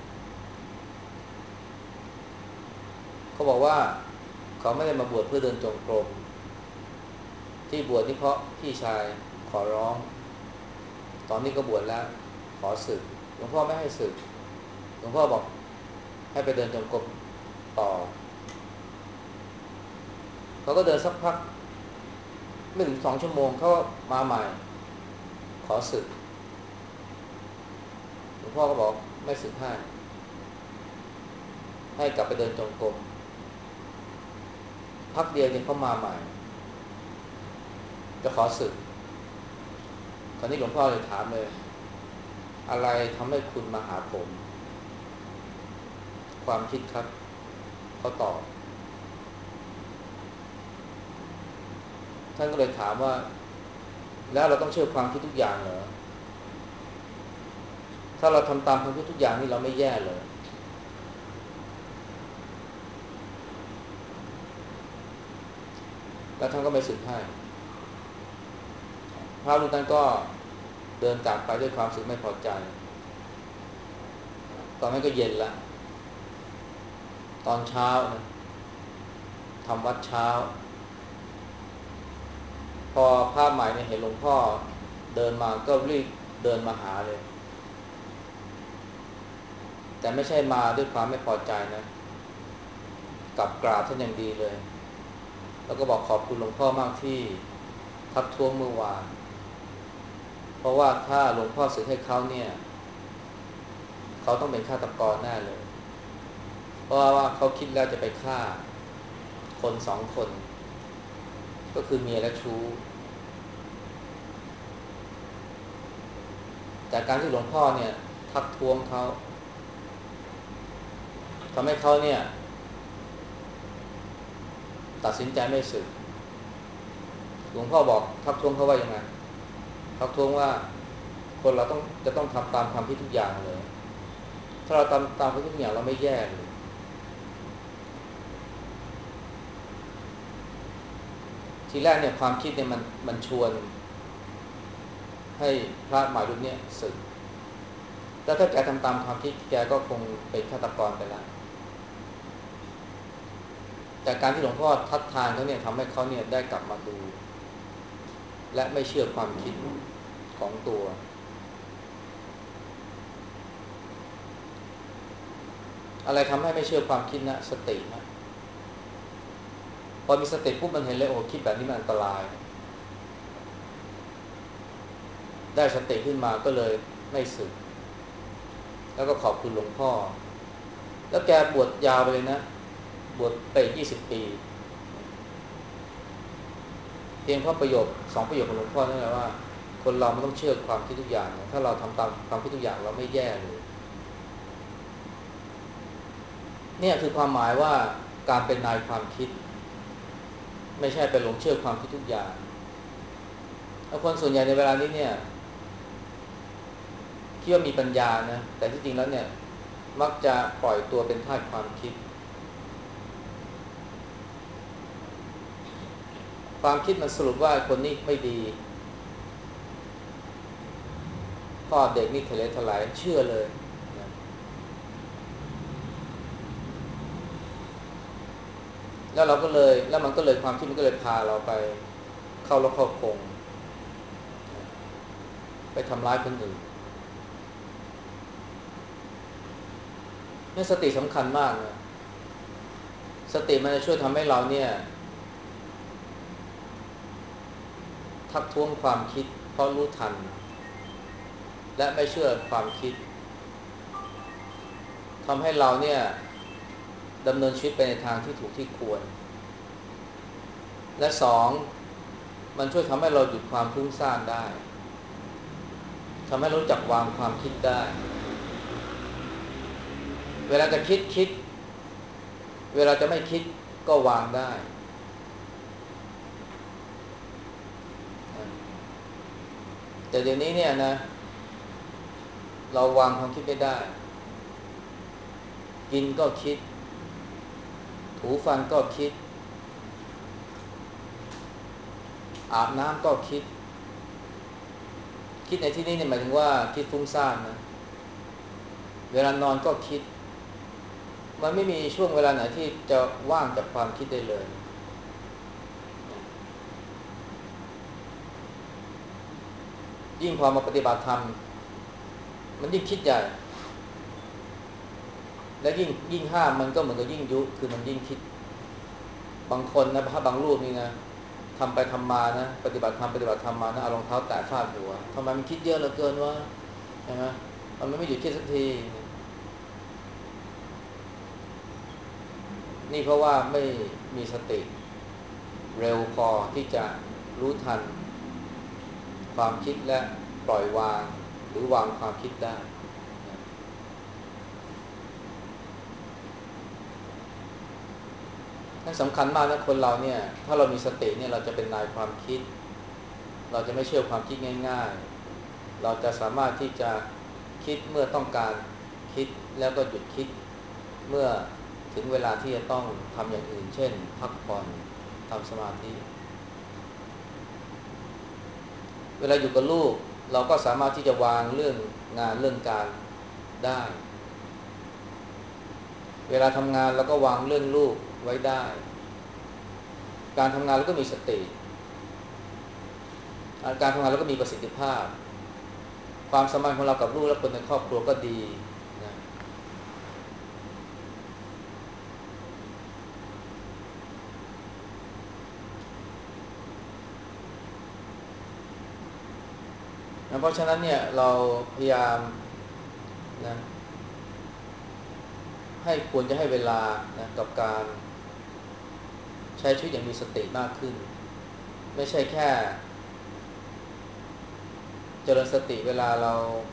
เขาบอกว่าเขาไม่ได้มาบวชเพื่อเดินจงกรมที่บวชนี่เพราะพี่ชายขอร้องตอนนี้ก็บวชแล้วขอสึกหลวงพ่อไม่ให้สึกหลวงพ่อบอกให้ไปเดินจงกรมต่อเขาก็เดินสักพักไม่ถึงสองชั่วโมงเขามาใหม่ขอสึกหลวงพ่อก็บอกไม่สึกให้ให้กลับไปเดินจงกรมพักเดียวเนี่ยเขามาใหม่จะขอสึกคราวนี้หลวงพ่อเลยถามเลยอะไรทำให้คุณมาหาผมความคิดครับเขาตอบท่านก็เลยถามว่าแล้วเราต้องเชื่อความคิดทุกอย่างเหรอถ้าเราทำตามความคิดทุกอย่างนี่เราไม่แย่เลยแล้วท่านก็ไม่สึกให้พระรูปนั้นก็เดินจากไปด้วยความรู้สึกไม่พอใจตอนนั้นก็เย็นละตอนเช้านะทำวัดเช้าพอพระใหม่เนี่ยเห็นหลวงพ่อเดินมาก็รีบเดินมาหาเลยแต่ไม่ใช่มาด้วยความไม่พอใจนะกลับกราบท่านอย่างดีเลยแล้วก็บอกขอบคุณหลวงพ่อมากที่ทักท้วงเมื่อวานเพราะว่าถ้าหลวงพ่อสึกให้เขาเนี่ยเขาต้องเป็นฆาตกรแน่เลยเพราะว่าเขาคิดแล้วจะไปฆ่าคนสองคนก็คือเมียและชู้แต่การที่หลวงพ่อเนี่ยทักท้วงเขาทำให้เขาเนี่ยตัดสินใจไม่สึกหลวงพ่อบอกทักท้วงเขาว่ายังไงทักท้วงว่าคนเราต้องจะต้องทำตามความคิดทุกอย่างเลยถ้าเราทำตามความคิดทุกอย่างเราไม่แย่เลยทีแรกเนี่ยความคิดเนี่ยมันมันชวนให้พระหมายรูปเนี่ยสึกแต่ถ้าแกทำตามความคิดแกก็คงเป็นฆาตกรไปแล้วแต่การที่หลวงพ่อทัดทานเขาเนี่ยทำให้เขาเนี่ยได้กลับมาดูและไม่เชื่อความคิดของตัวอะไรทำให้ไม่เชื่อความคิดนะสตินะพอมีสติปุ๊บมันเห็นเลยโอ้คิดแบบนี้มันอันตรายได้สติขึ้นมาก็เลยไม่สึกแล้วก็ขอบคุณหลวงพ่อแล้วแกบวชยาวไปเลยนะบวชไปยี่สิบปีเพียงเพราะประโยคสองประโยคของหลวงพ่อนั่นแหละว่าคนเราไม่ต้องเชื่อความคิดทุกอย่างนะถ้าเราทำตามความคิดทุกอย่างเราไม่แย่เลยเนี่ยคือความหมายว่าการเป็นนายความคิดไม่ใช่ไปหลงเชื่อความคิดทุกอย่างแล้วคนส่วนใหญ่ในเวลานี้เนี่ยคิดว่ามีปัญญานะแต่ที่จริงแล้วเนี่ยมักจะปล่อยตัวเป็นทาสความคิดความคิดมันสรุปว่าคนนี้ไม่ดีพ่อเด็กนี่ทะเลทลายเชื่อเลยนะแล้วเราก็เลยแล้วมันก็เลยความคิดมันก็เลยพาเราไปเข้าลกเข้าคงไปทำร้ายคนอื่นนี่สติสำคัญมากนะสติมันจะช่วยทำให้เราเนี่ยทักท้วงความคิดเพราะรู้ทันและไม่เชื่อความคิดทำให้เราเนี่ยดำเนินชีวิตไปในทางที่ถูกที่ควรและสองมันช่วยทำให้เราหยุดความฟุ้งซ่านได้ทำให้รู้จักวางความคิดได้เวลาจะคิดคิดเวลาจะไม่คิดก็วางได้แต่เดี๋ยวนี้เนี่ยนะเราวางความคิดไม่ได้กินก็คิดถูฟันก็คิดอาบน้ำก็คิดคิดในที่นี้เนี่ยหมายถึงว่าคิดฟุ้งซ่านนะเวลานอนก็คิดมันไม่มีช่วงเวลาไหนที่จะว่างจากความคิดได้เลยยิ่งพอมาปฏิบัติธรรมมันยิ่งคิดใหญ่และยิ่งยิ่งห้ามมันก็เหมือนกับยิ่งยุคือมันยิ่งคิดบางคนนะพระบางรูปนี่นะทำไปทำมานะปฏิบัติธรรมปฏิบัติธรรมมานะเอารองเท้าแตะฟาดหัวทำไมมันคิดเยอะเหลือเกินวะใช่ไหมมันไม่หยุดคิดสักทีนี่เพราะว่าไม่มีสติเร็วพอที่จะรู้ทันความคิดและปล่อยวางหรือวางความคิดได้นั่นสำคัญมากนะคนเราเนี่ยถ้าเรามีสติเนี่ยเราจะเป็นนายความคิดเราจะไม่เชื่อความคิดง่ายๆเราจะสามารถที่จะคิดเมื่อต้องการคิดแล้วก็หยุดคิดเมื่อถึงเวลาที่จะต้องทำอย่างอื่นเช่นพักผ่อนทำสมาธิเวลาอยู่กับลูกเราก็สามารถที่จะวางเรื่องงานเรื่องการได้เวลาทำงานเราก็วางเรื่องลูกไว้ได้การทำงานเราก็มีสติการทำงานเราก็มีประสิทธิภาพความสัมพันธ์ของเรากับลูกและคนในครอบครัวก็ดีนะเพราะฉะนั้นเนี่ยเราพยายามนะให้ควรจะให้เวลานะกับการใช้ชีวิตอย่างมีสติมากขึ้นไม่ใช่แค่เจริญสติเวลาเรา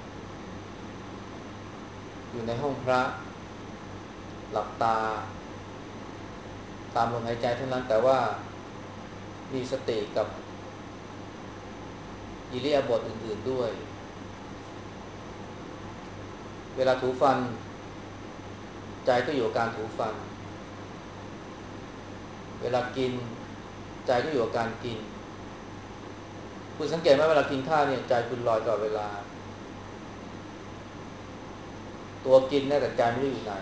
อยู่ในห้องพระหลับตาตามลมหายใจเท่านั้นแต่ว่ามีสติกับอิริยาบถอื่นๆด้วยเวลาถูฟันใจก็อยู่กับการถูฟันเวลากินใจก็อยู่กับการกินคุณสังเกตไหมเวลากินข้าวเนี่ยใจคุณลอยตลอดเวลาตัวกินเนี่ยแต่ใจไม่รู้อยู่ไหน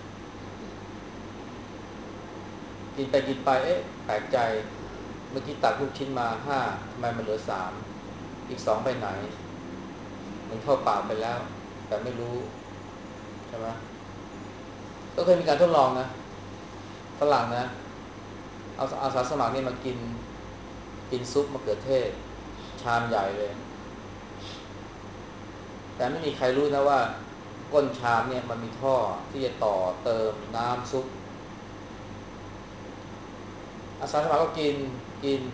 กินไปกินไปเอ๊ะแปลกใจเมื่อกี้ตักลูกชิ้นมาห้าทำไมมันเหลือสามอีกสองไปไหนมันเข้าปากไปแล้วแต่ไม่รู้ใช่ไหมก็เคยมีการทดลองนะฝรั่งนะเอาอาสาสมัครนี่มากินกินซุปมะเขือเทศชามใหญ่เลยแต่ไม่มีใครรู้นะว่าก้นชามเนี่ยมันมีท่อที่จะต่อเติมน้ำซุปอาสาสมัครก็กินกิน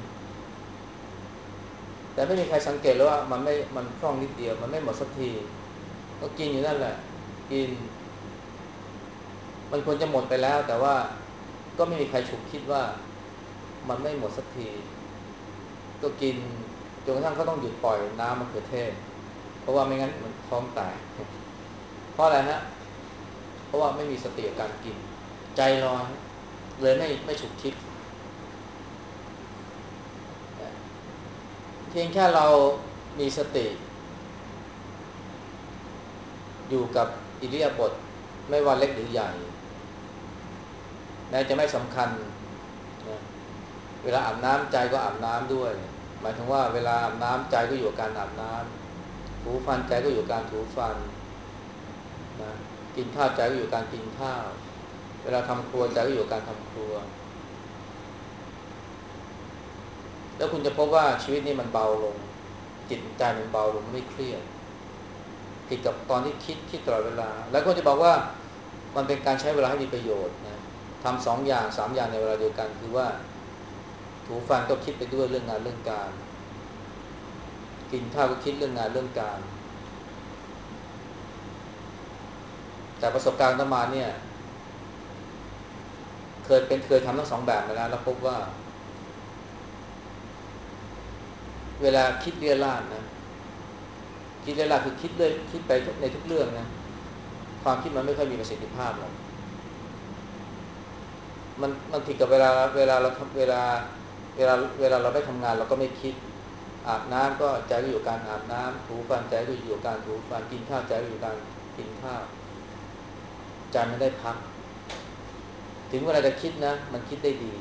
แต่ไม่มีใครสังเกตเลยว่ามันไม่มันพร่องนิดเดียวมันไม่หมดสักทีก็กินอยู่นั่นแหละกินมันควรจะหมดไปแล้วแต่ว่าก็ไม่มีใครฉุกคิดว่ามันไม่หมดสักทีก็กินจนกระทั่งเขาต้องหยุดปล่อยน้ำมะเขือเทศเพราะว่าไม่งั้นมันท้องแตกเพราะอะไรฮะเพราะว่าไม่มีสติกับการกินใจลอยเลยไม่ไม่ฉุกคิดเพียงแค่เรามีสติอยู่กับอิริยาบถไม่ว่าเล็กหรือใหญ่แม้จะไม่สำคัญนะเวลาอาบน้ำใจก็อาบน้ำด้วยหมายถึงว่าเวลาอาบน้ำใจก็อยู่กับการอาบน้ำถูฟันใจก็อยู่กับการถูฟันนะกินข้าวใจก็อยู่กับการกินข้าวเวลาทำครัวใจก็อยู่กับการทำครัวแล้วคุณจะพบว่าชีวิตนี่มันเบาลงจิตใจมันเบาลงไม่เครียดผิดกับตอนที่คิดคิดตลอดเวลาแล้วก็จะบอกว่ามันเป็นการใช้เวลาให้มีประโยชน์นะทำสองอย่างสามอย่างในเวลาเดียวกันคือว่าถูฟันก็คิดไปด้วยเรื่องงานเรื่องการกินข้าวก็คิดเรื่องงานเรื่องการแต่ประสบการณ์อาตมาเนี่ยเคยเป็นเคยทำทั้งสองแบบมาแล้วแล้วพบว่าเวลาคิดเรี่ยราดนะคิดเรี่ยราดคือคิดเลยคิดไปในทุกเรื่องนะความคิดมันไม่ค่อยมีประสิทธิภาพหรอกมันมันผิดกับเวลาเวลาเราเวลาเวลาเวลาเราได้ทำงานเราก็ไม่คิดอาบน้ำก็ใจก็อยู่การอาบน้ำถูฟันใจก็อยู่การถูฟันกินข้าวใจก็อยู่การกินข้าวใจมันได้พักถึงเวลาจะคิดนะมันคิดได้ดี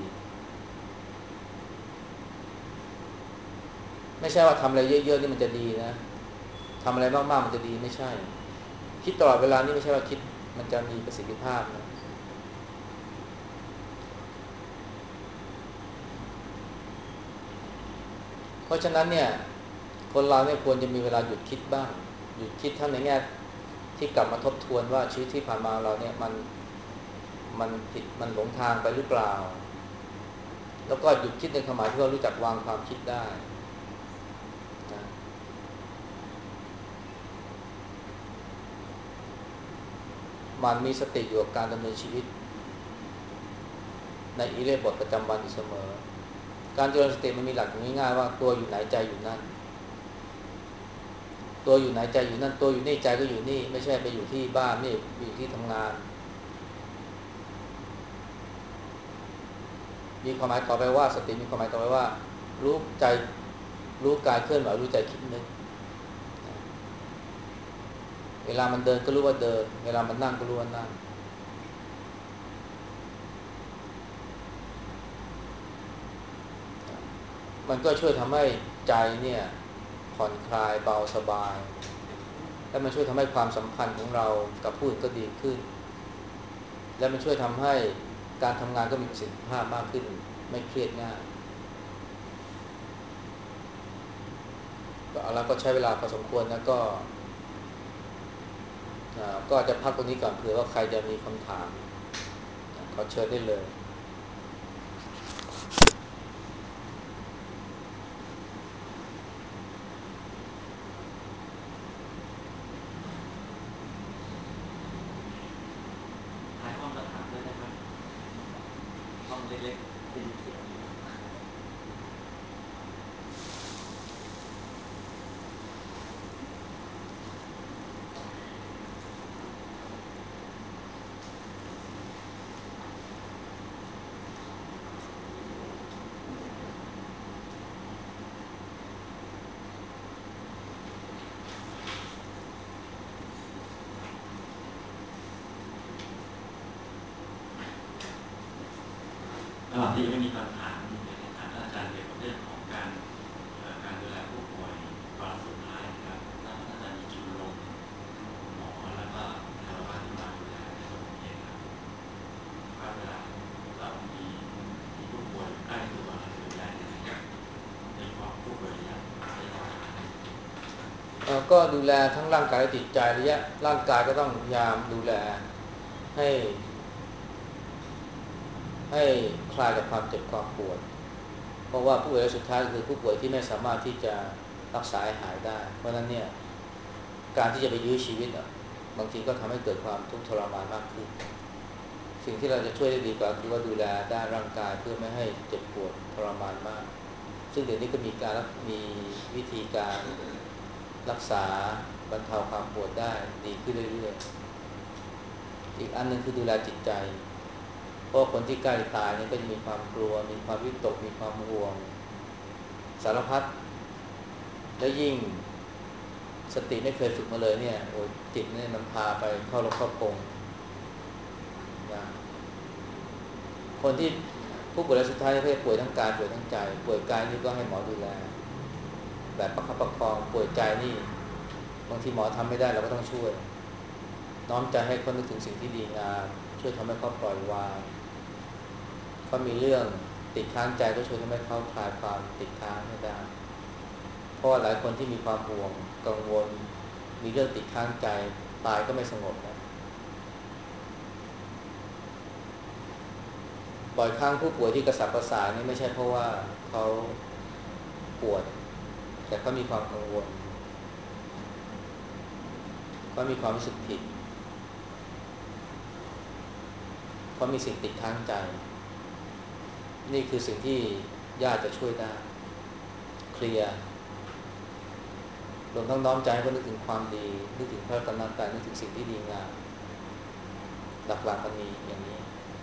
ไม่ใช่ว่าทำอะไรเยอะๆนี่มันจะดีนะทำอะไรมากๆมันจะดีไม่ใช่คิดตลอดเวลานี่ไม่ใช่ว่าคิดมันจะมีประสิทธิภาพนะเพราะฉะนั้นเนี่ยคนเราเนี่ยควรจะมีเวลาหยุดคิดบ้างหยุดคิดทั้งในแง่ที่กลับมาทบทวนว่าชีวิตที่ผ่านมาเราเนี่ยมันมันผิดมันหลงทางไปหรือเปล่าแล้วก็หยุดคิดในความหมายที่เรารู้จักวางความคิดได้นะมันมีสติอยู่กับการดำเนินชีวิตในอิริยาบถประจำวันอยู่เสมอการเจริญสติมันมีหลักง่ายๆว่าตัวอยู่ไหนใจอยู่นั่นตัวอยู่ไหนใจอยู่นั่นตัวอยู่นี่ใจก็อยู่นี่ไม่ใช่ไปอยู่ที่บ้านไม่อยู่ที่ทำงานมีความหมายต่อไปว่าสติมีความหมายต่อไปว่ารู้ใจรู้กายเคลื่อนไหวรู้ใจคิดนึกเวลามันเดินก็รู้ว่าเดินเวลามันนั่งก็รู้ว่านั่งมันก็ช่วยทำให้ใจเนี่ยผ่อนคลายเบาสบายและมันช่วยทำให้ความสัมพันธ์ของเรากับผู้อื่นก็ดีขึ้นและมันช่วยทำให้การทำงานก็มีประสิทธิภาพมากขึ้นไม่เครียดง่ายก็เอาละก็ใช้เวลาพอสมควรแล้วก็ก็จะพักตรงนี้ก่อนเผื่อว่าใครจะมีคำถามขอเชิญได้เลยท้ายห้องก็ถามด้วยนะครับห้องเล็กๆเป็นเสียงอยู่ระหว่างที่ยังไม่มีคำถามถามท่านอาจารย์เกี่ยวกับเรื่องของการการดูแลผู้ป่วยวาระสุดท้ายนะครับถ้าท่านอาจารย์มีชมรมหมอแล้วก็คารวะที่มาดูแลในตรงนี้ครับว่าเวลาเรามีมีผู้ป่วยใกล้ตัวเราจะดูแลยังไงโดยเฉพาะผู้ป่วยระยะระยะสุดท้ายก็ดูแลทั้งร่างกายและจิตใจระยะร่างกายก็ต้องพยายามดูแลให้ให้คลายจากความเจ็บความปวดเพราะว่าผู้ป่วยรายสุดท้ายคือผู้ป่วยที่ไม่สามารถที่จะรักษาให้หายได้เพราะฉะนั้นเนี่ยการที่จะไปยื้อชีวิตอ่ะบางทีก็ทำให้เกิดความทุกข์ทรมานมากขึ้นสิ่งที่เราจะช่วยได้ดีกว่าคือว่าดูแลด้านร่างกายเพื่อไม่ให้เจ็บปวดทรมานมากซึ่งเดี๋ยวนี้ก็มีการมีวิธีการรักษาบรรเทาความปวดได้ดีขึ้นเรื่อยๆอีกอันนึงคือดูแลจิตใจเพราะคนที่ใกล้ตายเนี่ยก็จะมีความกลัวมีความวิตกมีความห่วงสารพัดแล้วยิ่งสติไม่เคยฝึกมาเลยเนี่ยโอ้จิตเนี่ยมันพาไปเข้าลงเข้าปงนะคนที่ผู้ป่วยรายสุดท้ายเขาจะป่วยทั้งกายป่วยทั้งใจป่วยกายนี่ก็ให้หมอดูแลแบบประคับประคองป่วยใจนี่บางทีหมอทำไม่ได้เราก็ต้องช่วยน้อมใจให้เขานึกถึงสิ่งที่ดีงามช่วยทำให้เขาปล่อยวางเขามีเรื่องติดค้างใจก็ช่วยทำให้เขาคลายความติดค้างให้ได้เพราะว่าหลายคนที่มีความห่วงกังวลมีเรื่องติดค้างใจตายก็ไม่สงบนะบ่อยครั้งผู้ป่วยที่กระสับกระส่ายนี่ไม่ใช่เพราะว่าเขาปวดแต่เขามีความกังวลเขามีความรู้สึกผิดเขามีสิ่งติดค้างใจนี่คือสิ่งที่ญาติจะช่วยได้เคลียร์รวมทั้งน้อมใจให้เขานึกถึงความดีนึกถึงพระรัตนตรัยนึกถึงสิ่งที่ดีงามหลักๆมันมีอย่างนี้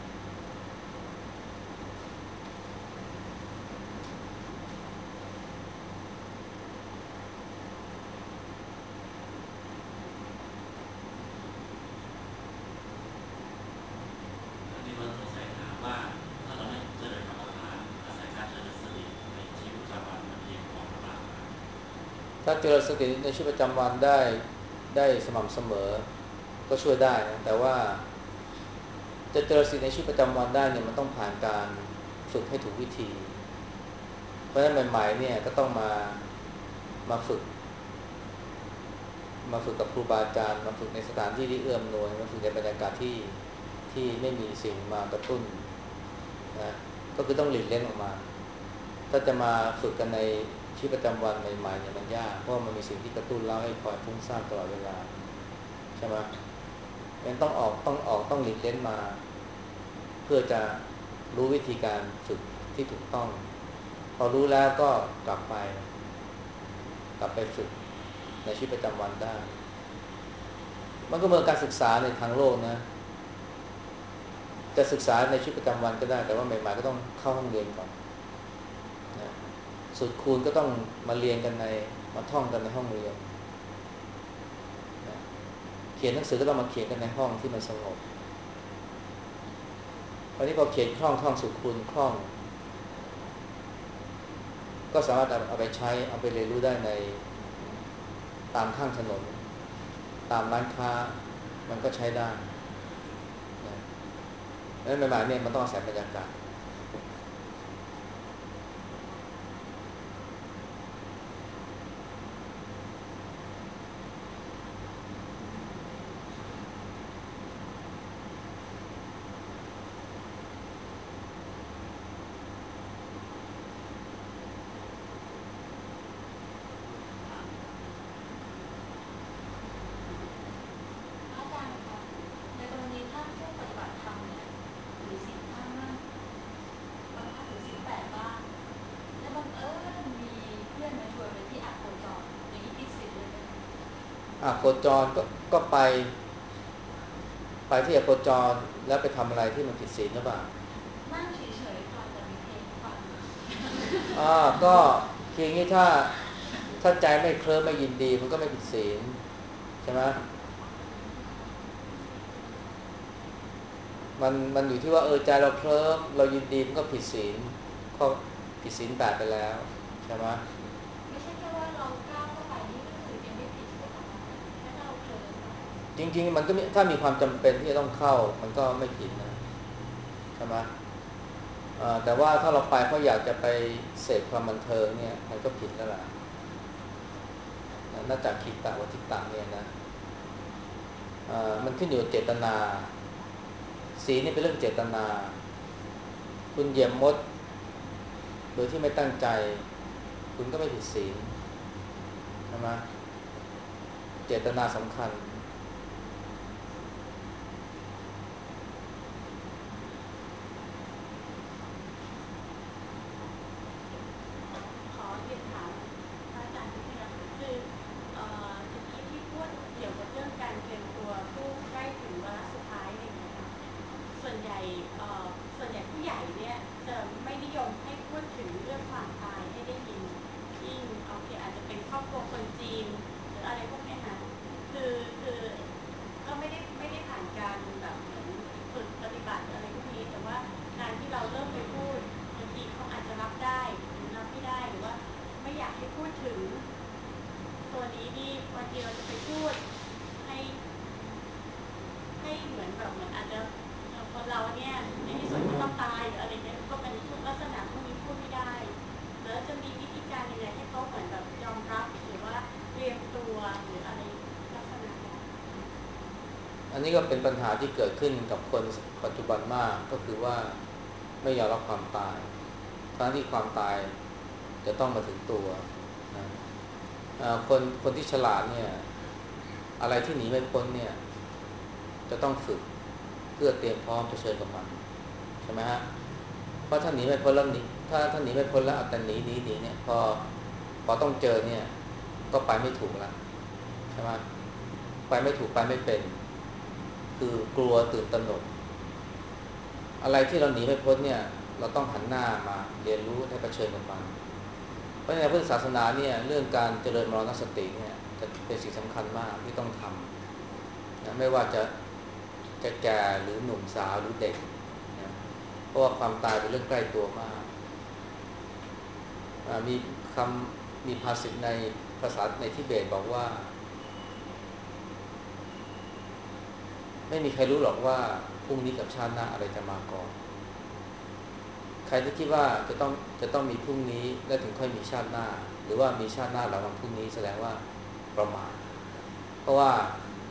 มีคนสงสัยถามว่าถ้าเราไม่เจริญกรรมฐานอาศัยการเจริญสติในชีวิตประจำวันมันเพียงพอหรือเปล่าถ้าเจริญสติในชีวิตประจำวันได้ได้สม่ำเสมอก็ช่วยได้นะแต่ว่าจะเจริญสติในชีวิตประจำวันได้เนี่ยมันต้องผ่านการฝึกให้ถูกวิธีเพราะฉะนั้นใหม่ๆเนี่ยก็ต้องมามาฝึกมาฝึกกับครูบาอาจารย์มาฝึกในสถานที่ที่เอื้อมหน่วยมาฝึกในบรรยากาศที่ที่ไม่มีสิ่งมากระตุ้นนะก็คือต้องหลีกเล่นออกมาถ้าจะมาฝึกกันในชีวิตประจำวันใหม่ๆเนี่ยมันยากเพราะมันมีสิ่งที่กระตุ้นเราให้คอยฟุ้งซ่านตลอดเวลาใช่ไหมงั้นต้องออกต้องออกต้องหลีกเล่นมาเพื่อจะรู้วิธีการฝึกที่ถูกต้องพอรู้แล้วก็กลับไปกลับไปฝึกในชีวิตประจำวันได้มันก็เหมือนการศึกษาในทางโลกนะจะศึกษาในชีวิตประจำวันก็ได้แต่ว่าใหม่ๆก็ต้องเข้าห้องเรียนก่อนนะสูตรคูณก็ต้องมาเรียนกันในมาท่องกันในห้องเรียนนะเขียนหนังสือก็ต้องมาเขียนกันในห้องที่มันสงบคราวนี้พอเขียนคล่องท่องสูตรคูณคล่องก็สามารถเอาไปใช้เอาไปเรียนรู้ได้ในตามข้างถนนตามร้านค้ามันก็ใช้ได้นะแล้วใหม่ๆเนี่ยมันต้องอาศัยบรรยากาศอาจารย์คะในกรณีถ้าผู้ปฏิบัติธรรมเนี่ยถือศีลห้าบางท่านถือศีลแปดบ้างแล้วบังเอิญมีเพื่อนมาชวนไปที่อักโขจรอย่างนี้ผิดศีลเลยไหมอ่ะโคจรก็ก็ไปไปที่โคจรแล้วไปทำอะไรที่มันผิดศีลหรือเปล่านั่งเฉยๆฟังแต่มีเพลงฟังอ่าก็คืออย่างนี้ถ้าถ้าใจไม่เคลิ้มไม่ยินดีมันก็ไม่ผิดศีลใช่ไหมมันมันอยู่ที่ว่าเออใจเราเคลิ้มเรายินดีมันก็ผิดศีลก็ผิดศีลแปดไปแล้วใช่ไหมไม่ใช่แค่ว่าเราก้าวเข้าไปนี่ก็คือยังไม่ผิดใช่ไหมคะแค่เราเคลิ้มจริงๆมันก็ถ้ามีความจำเป็นที่จะต้องเข้ามันก็ไม่ผิดนะใช่ไหมอ่าแต่ว่าถ้าเราไปเพราะอยากจะไปเสพความบันเทิงเนี่ยมันก็ผิดแล้วล่ะน่าจากขีตะวัฏฐิตะเนี่ยนะอ่ามันขึ้นอยู่กับเจตนาศีลนี่เป็นเรื่องเจตนาคุณเหยียบมดโดยที่ไม่ตั้งใจคุณก็ไม่ผิดศีลใช่ไหมเจตนาสำคัญขอเรียนถามพระอาจารย์นิดนึงค่ะคือเอ่อเมื่อกี้ที่พูดเกี่ยวกับเรื่องการเตรียมตัวผู้ใกล้ถึงวาระสุดท้ายอะไรอย่างเงี้ยค่ะส่วนใหญ่เอ่อส่วนใหญ่ผู้ใหญ่เนี่ยจะไม่นิยมให้พูดถึงเรื่องความตายให้ได้ยินยิ่งโอเคอาจจะเป็นครอบครัวคนจีนหรืออะไรพวกเนี้ยค่ะคือคือก็ไม่ได้ไม่ได้ผ่านการแบบเหมือนฝึกปฏิบัติอะไรพวกนี้แต่ว่าการที่เราเริ่มไปพูดบางทีเขาอาจจะรับได้หรือรับไม่ได้หรือว่าไม่อยากให้พูดถึงตัวนี้นี่บางทีเราจะไปพูดให้ให้เหมือนแบบเหมือนอาจจะคนเราเนี่ยในที่สุดก็ต้องตายหรืออะไรเงี้ยก็เป็นลักษณะนนี้ก็เป็นปัญหาที่เกิดขึ้นกับคนปัจจุบันมากก็คือว่าไม่ยอมรับความตายทั้งที่ความตายจะต้องมาถึงตัวนะคนคนที่ฉลาดเนี่ยอะไรที่หนีไม่พ้นเนี่ยจะต้องฝึกเพื่อเตรียมพร้อมเผชิญกับมันใช่ไหมฮะเพราะถ้าหนีไม่พ้นแล้วหนีถ้าถ้าหนีไม่พ้นแล้วแต่หนีหนีหนีเนี่ยพอพอต้องเจอเนี่ยก็ไปไม่ถูกแล้วใช่ไหมไปไม่ถูกไปไม่เป็นคือกลัวตื่นตระหนกอะไรที่เราหนีไม่พ้นเนี่ยเราต้องหันหน้ามาเรียนรู้ให้เผชิญกับมันเพราะในพุทธศาสนาเนี่ยเรื่องการเจริญมรณสติเนี่ยจะเป็นสิ่งสำคัญมากที่ต้องทำนะไม่ว่าจะจะแก่หรือหนุ่มสาวหรือเด็กนะเพราะว่าความตายเป็นเรื่องใกล้ตัวมากมีคำมีภาษิตในภาษาในทิเบตบอกว่าไม่มีใครรู้หรอกว่าพรุ่งนี้กับชาติหน้าอะไรจะมาก่อนใครที่คิดว่าจะต้องจะต้องมีพรุ่งนี้แล้วถึงค่อยมีชาติหน้าหรือว่ามีชาติหน้าหลังวันพรุ่งนี้แสดงว่าประมาทเพราะว่า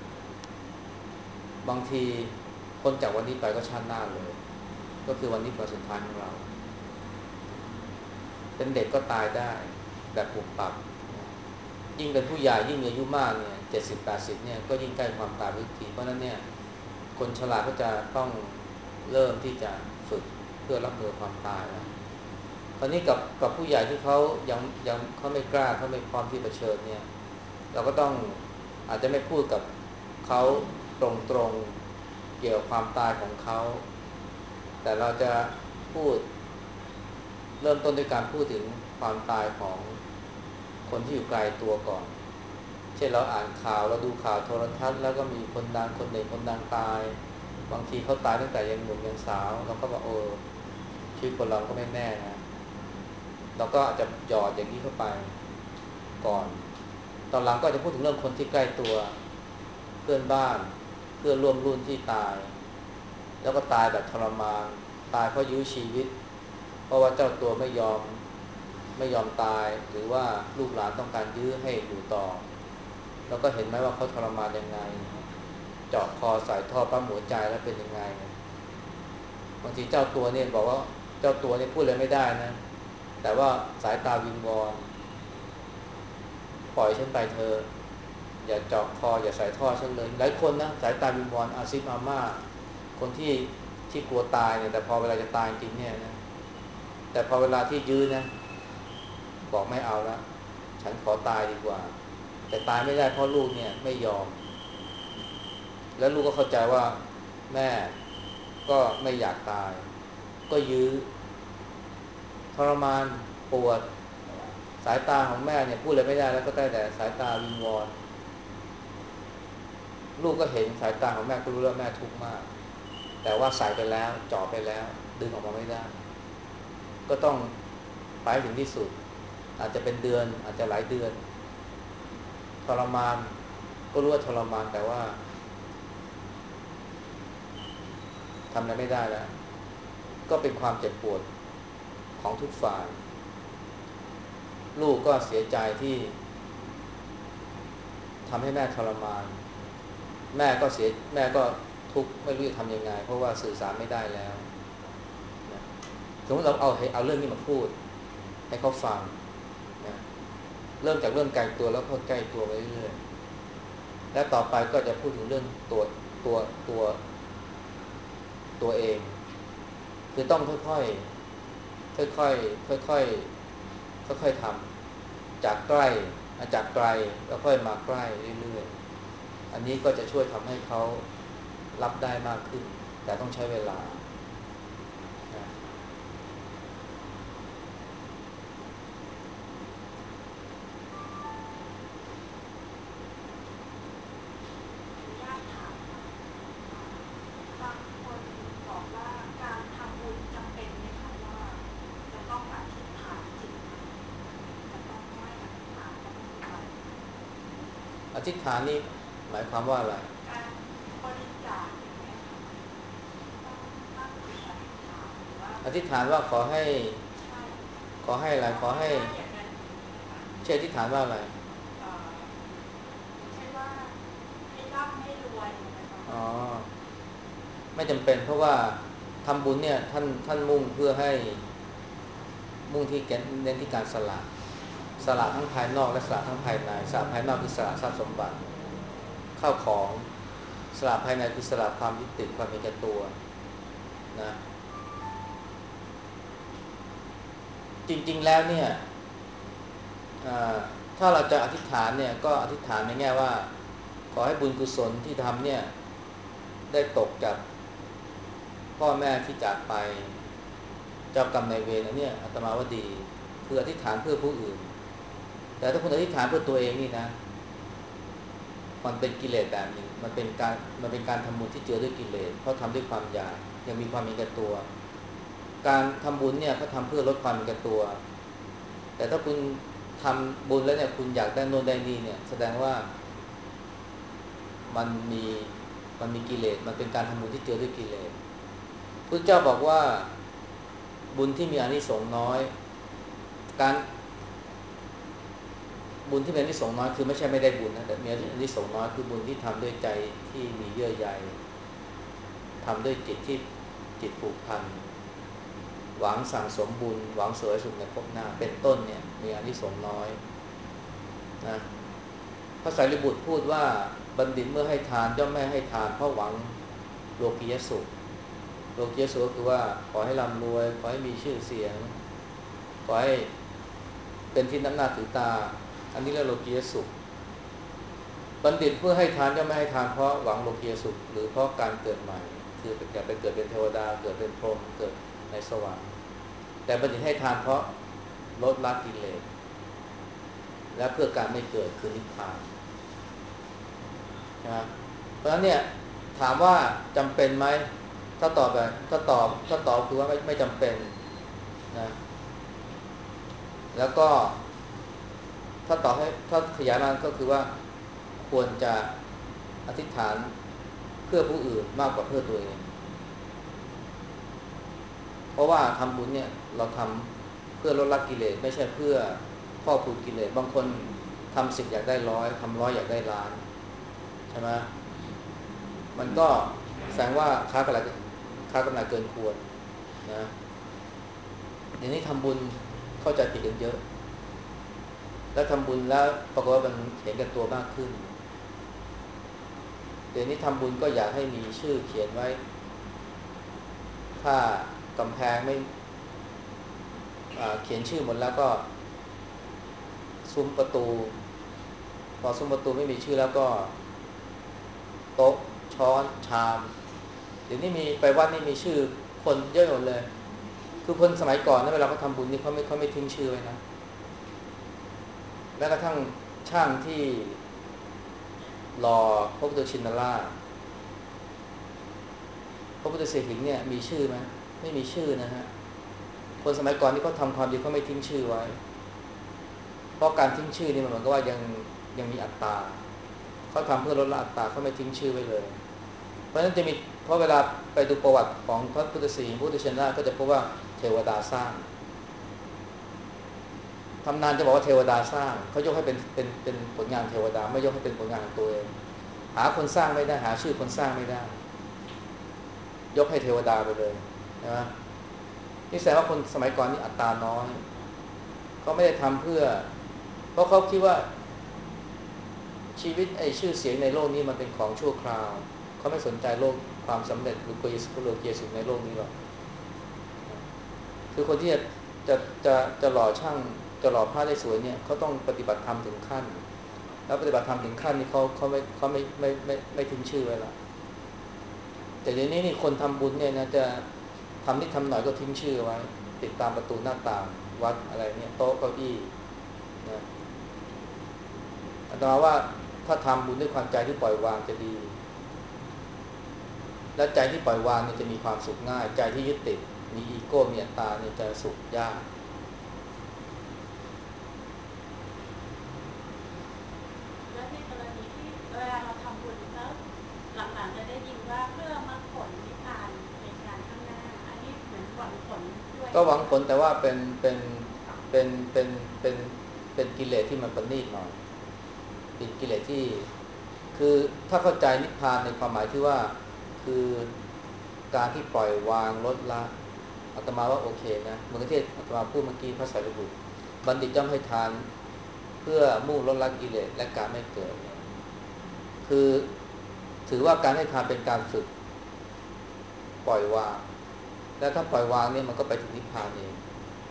บางทีพ้นจากวันนี้ไปก็ชาติหน้าเลยก็คือวันนี้วันสุดท้ายของเราเป็นเด็กก็ตายได้แบบปุบปับยิ่งเป็นผู้ใหญ่ยิ่งมีอายุมากเนี่ยเจ็ดสิบแปดสิบเนี่ยก็ยิ่งใกล้ความตายทุกทีเพราะนั้นเนี่ยคนฉลาดก็จะต้องเริ่มที่จะฝึกเพื่อรับมือความตายแล้วคราวนี้กับกับผู้ใหญ่ที่เขายังยังเขาไม่กล้าเขาไม่พร้อมที่จะเผชิญเนี่ยเราก็ต้องอาจจะไม่พูดกับเขาตรงๆเกี่ยวกับความตายของเขาแต่เราจะพูดเริ่มต้นด้วยการพูดถึงความตายของคนที่อยู่ไกลตัวก่อนเช่นเราอ่านข่าวเราดูข่าวโทรทัศน์แล้วก็มีคนดังคนหนึ่งคนดังตายบางทีเขาตายตั้งแต่ยังหนุ่มยังสาวเราก็บอกเออชีวิตคนเราก็ไม่แน่นะเราก็อาจจะหยอดอย่างนี้เข้าไปก่อนตอนหลังก็จะพูดถึงเรื่องคนที่ใกล้ตัวเพื่อนบ้านเพื่อนร่วมรุ่นที่ตายแล้วก็ตายแบบทรมานตายเพราะยื้อชีวิตเพราะว่าเจ้าตัวไม่ยอมไม่ยอมตายหรือว่าลูกหลานต้องการยื้อให้อยู่ต่อแล้วก็เห็นไหมว่าเขาทรมานยังไงเจาะคอใส่ท่อปั๊มหัวใจแล้วเป็นยังไงบางทีเจ้าตัวเนี่ยบอกว่าเจ้าตัวเนี่ยพูดเลยไม่ได้นะแต่ว่าสายตาวิงวอนปล่อยฉันไปเธออย่าเจาะคออย่าใส่ท่อฉันเลยหลายคนนะสายตาวิงวอนอาซิฟอาม่าคนที่ที่กลัวตายเนี่ยแต่พอเวลาจะตายจริงเนี่ยนะแต่พอเวลาที่ยื้อนะบอกไม่เอาละฉันขอตายดีกว่าแต่ตายไม่ได้เพราะลูกเนี่ยไม่ยอมแล้วลูกก็เข้าใจว่าแม่ก็ไม่อยากตายก็ยื้อทรมานปวดสายตาของแม่เนี่ยพูดเลยไม่ได้แล้วก็ได้แต่สายตาวิงวอนลูกก็เห็นสายตาของแม่ก็รู้แล้วแม่ทุกข์มากแต่ว่าใส่ไปแล้วจ่อไปแล้วดึงออกมาไม่ได้ก็ต้องไปถึงที่สุดอาจจะเป็นเดือนอาจจะหลายเดือนทรมานก็รู้ว่าทรมานแต่ว่าทำอะไรไม่ได้แล้วก็เป็นความเจ็บปวดของทุกฝ่ายลูกก็เสียใจที่ทำให้แม่ทรมานแม่ก็เสียแม่ก็ทุกข์ไม่รู้จะทำยังไงเพราะว่าสื่อสารไม่ได้แล้วนะสมมติเราเอาเอาเรื่องนี้มาพูดให้เขาฟังนะเริ่มจากเรื่องไกลตัวแล้วก็ใกล้ตัวไปเรื่อยๆและต่อไปก็จะพูดถึงเรื่องตัวตัวตัวตัวเองคือต้องค่อยๆค่อยๆค่อยๆค่อยๆทำจากใกล้จากไกลแล้วค่อยมาใกล้เรื่อยๆอันนี้ก็จะช่วยทำให้เขารับได้มากขึ้นแต่ต้องใช้เวลานะญาติถามบางคนบอกว่าการทำบุญจำเป็นไหมคะว่าจะต้องอธิษฐานจิตจะต้องไม่อธิษฐานแล้วไม่ไปอธิษฐานนี่หมายความว่าอะไรการบริจาคอย่างเงี้ยต้องตั้งจิตอธิษฐานหรือว่าอธิษฐานว่าขอให้ใช่ขอให้อะไรขอให้อย่างนั้นอย่างนี้นะคะเชื่ออธิษฐานว่าอะไรเอ่ออย่างเช่นว่าให้ร่ำให้รวยอย่างเงี้ยอ๋ค่ะอ๋อไม่จำเป็นเพราะว่าทำบุญเนี่ยท่านท่านมุ่งเพื่อให้มุ่งที่เน้นที่การสละสละทั้งภายนอกและสละทั้งภายในสละภายนอกคือสละทรัพย์สมบัติข้าวของสละภายในคือสละความยึดติดความเป็นแก่ตัวนะจริงๆแล้วเนี่ยถ้าเราจะอธิษฐานเนี่ยก็อธิษฐานในแง่ว่าขอให้บุญกุศลที่ทำเนี่ยได้ตกจากพ่อแม่ที่จากไปเจ้ากรรมนายเวรอันนี้อาตมาว่าดีคืออธิษฐานเพื่อผู้อื่นแต่ถ้าคุณอธิษฐานเพื่อตัวเองนี่นะมันเป็นกิเลสแบบนึงมันเป็นการมันเป็นการทำบุญที่เจือด้วยกิเลสเพราะทำด้วยความอยากยังมีความมีแก่ตัวการทำบุญเนี่ยเขาทำเพื่อลดความมีแก่ตัวแต่ถ้าคุณทำบุญแล้วเนี่ยคุณอยากได้โน่นได้นี่เนี่ยแสดงว่ามันมีมันมีกิเลสมันเป็นการทำบุญที่เจือด้วยกิเลสพุทธเจ้าบอกว่าบุญที่มีอานิสงส์น้อยการบุญที่เป็นอานิสงส์น้อยคือไม่ใช่ไม่ได้บุญนะแต่มีอานิสงส์น้อยคือบุญที่ทำด้วยใจที่มีเยื่อใยทำด้วยจิตที่จิตผูกพันหวังสั่งสมบุญหวังสวยสุขในภพหน้าเป็นต้นเนี่ยมีอานิสงส์น้อยนะพระไตรปิฎกพูดว่าบัณฑิตเมื่อให้ทานย่อมไม่ให้ทานเพราะหวังโลกียสุขโลกียสุขก็คือว่าขอให้ร่ำรวยขอให้มีชื่อเสียงขอให้เป็นที่นับหน้าถือตาอันนี้เรียกโลกียสุขบัณฑิตเมื่อให้ทานย่อมไม่ให้ทานเพราะหวังโลกียสุขหรือเพราะการเกิดใหม่คืออยากไปเกิดเป็นเทวดาเกิดเป็นพรหมเกิดในสวรรค์แต่บัณฑิตให้ทานเพราะลดละกิเลสและเพื่อการไม่เกิดคือนิพพานนะเพราะฉะนั้นเนี่ยถามว่าจำเป็นไหมถ้าตอบแบบถ้าตอบถ้าตอบคือว่าไม่ไม่จำเป็นนะแล้วก็ถ้าตอบให้ถ้าขยายมันก็คือว่าควรจะอธิษฐานเพื่อผู้อื่นมากกว่าเพื่อตัวเองเพราะว่าทำบุญเนี่ยเราทำเพื่อลดละกิเลสไม่ใช่เพื่อพอกพูนกิเลสบางคนทำสิบอยากได้ร้อยทำร้อยอยากได้ล้านใช่ไหมมันก็แสดงว่าค้ากำไรค้ากำไรเกินควรนะอย่างนี้ทำบุญเข้าใจผิดกันเยอะแล้วทำบุญแล้วปรากฏว่ามันเห็นกันตัวมากขึ้นเดี๋ยวนี้ทำบุญก็อยากให้มีชื่อเขียนไว้ถ้ากำแพงไม่เขียนชื่อหมดแล้วก็ซุ้มประตูพอซุ้มประตูไม่มีชื่อแล้วก็โต๊ะช้อนชามเดี๋ยวนี้มีไปวัดนี่มีชื่อคนเยอะหมดเลยคือคนสมัยก่อนนะเวลาเขาทำบุญนี่เขาไม่เขาไม่ทิ้งชื่อไว้นะแม้กระทั่งช่างที่รอพระพุทธชินราชพระพุทธเศรษฐีเนี่ยมีชื่อไหมไม่มีชื่อนะฮะคนสมัยก่อนนี่เขาทำความดีเขาไม่ทิ้งชื่อไว้เพราะการทิ้งชื่อนี่มันเหมือนกับว่ายังยังมีอัตตาเขาทำเพื่อลดละอัตตาเขาไม่ทิ้งชื่อไว้เลยเพราะฉะนั้นจะมีเพราะเวลาไปดูประวัติของพระพุทธศรีพระพุทธชินราชก็จะพบว่าเทวดาสร้างตำนานจะบอกว่าเทวดาสร้างเขายกให้เป็นเป็นเป็นผลงานเทวดาไม่ยกให้เป็นผลงานของตัวเองหาคนสร้างไม่ได้หาชื่อคนสร้างไม่ได้ยกให้เทวดาไปเลยนะนี่แสดงว่าคนสมัยก่อนนี่อัตตาน้อยเขาไม่ได้ทำเพื่อเพราะเขาคิดว่าชีวิตไอ้ชื่อเสียงในโลกนี้มันเป็นของชั่วคราวเขาไม่สนใจโลกความสำเร็จหรือโลกียสุขในโลกนี้หรอกคือคนที่จะจะจะจะหล่อช่างจะหล่อพระได้สวยเนี่ยเขาต้องปฏิบัติธรรมถึงขั้นแล้วปฏิบัติธรรมถึงขั้นนี่เขาเขาไม่เขาไม่ไม่ไม่ไม่ทิ้งชื่อไว้ละแต่เดี๋ยวนี้นี่คนทำบุญเนี่ยนะจะทำนิดทำหน่อยก็ทิ้งชื่อไว้ติดตามประตูหน้าต่างวัดอะไรเนี่ยโต๊ะเก้าอี้นะอาตมาว่าถ้าทำบุญด้วยความใจที่ปล่อยวางจะดีและใจที่ปล่อยวางเนี่ยจะมีความสุขง่ายใจที่ยึดติดมีอีโก้มีอัตตาเนี่ยจะสุขยากแล้วในกรณีที่เวลาเราทำบุญแล้วหลังๆจะได้ยินว่าเพื่อมรรคผลนิพพานในการข้างหน้าอันนี้เหมือนหวังผลด้วยก็หวังผลแต่ว่าเป็นเป็นเป็นเป็นเป็นเป็นกิเลสที่มันประณีตหน่อยเป็นกิเลสที่คือถ้าเข้าใจนิพพานในความหมายที่ว่าคือการที่ปล่อยวางลดละอาตมาว่าโอเคนะเหมือนที่อาตมาพูดเมื่อกี้พระสารีบุตรบัณฑิตย่อมให้ทานเพื่อมุ่งลดละกิเลสและการไม่เกิดเนี่ยคือถือว่าการให้ทานเป็นการฝึกปล่อยวางและถ้าปล่อยวางเนี่ยมันก็ไปถึงนิพพานเอง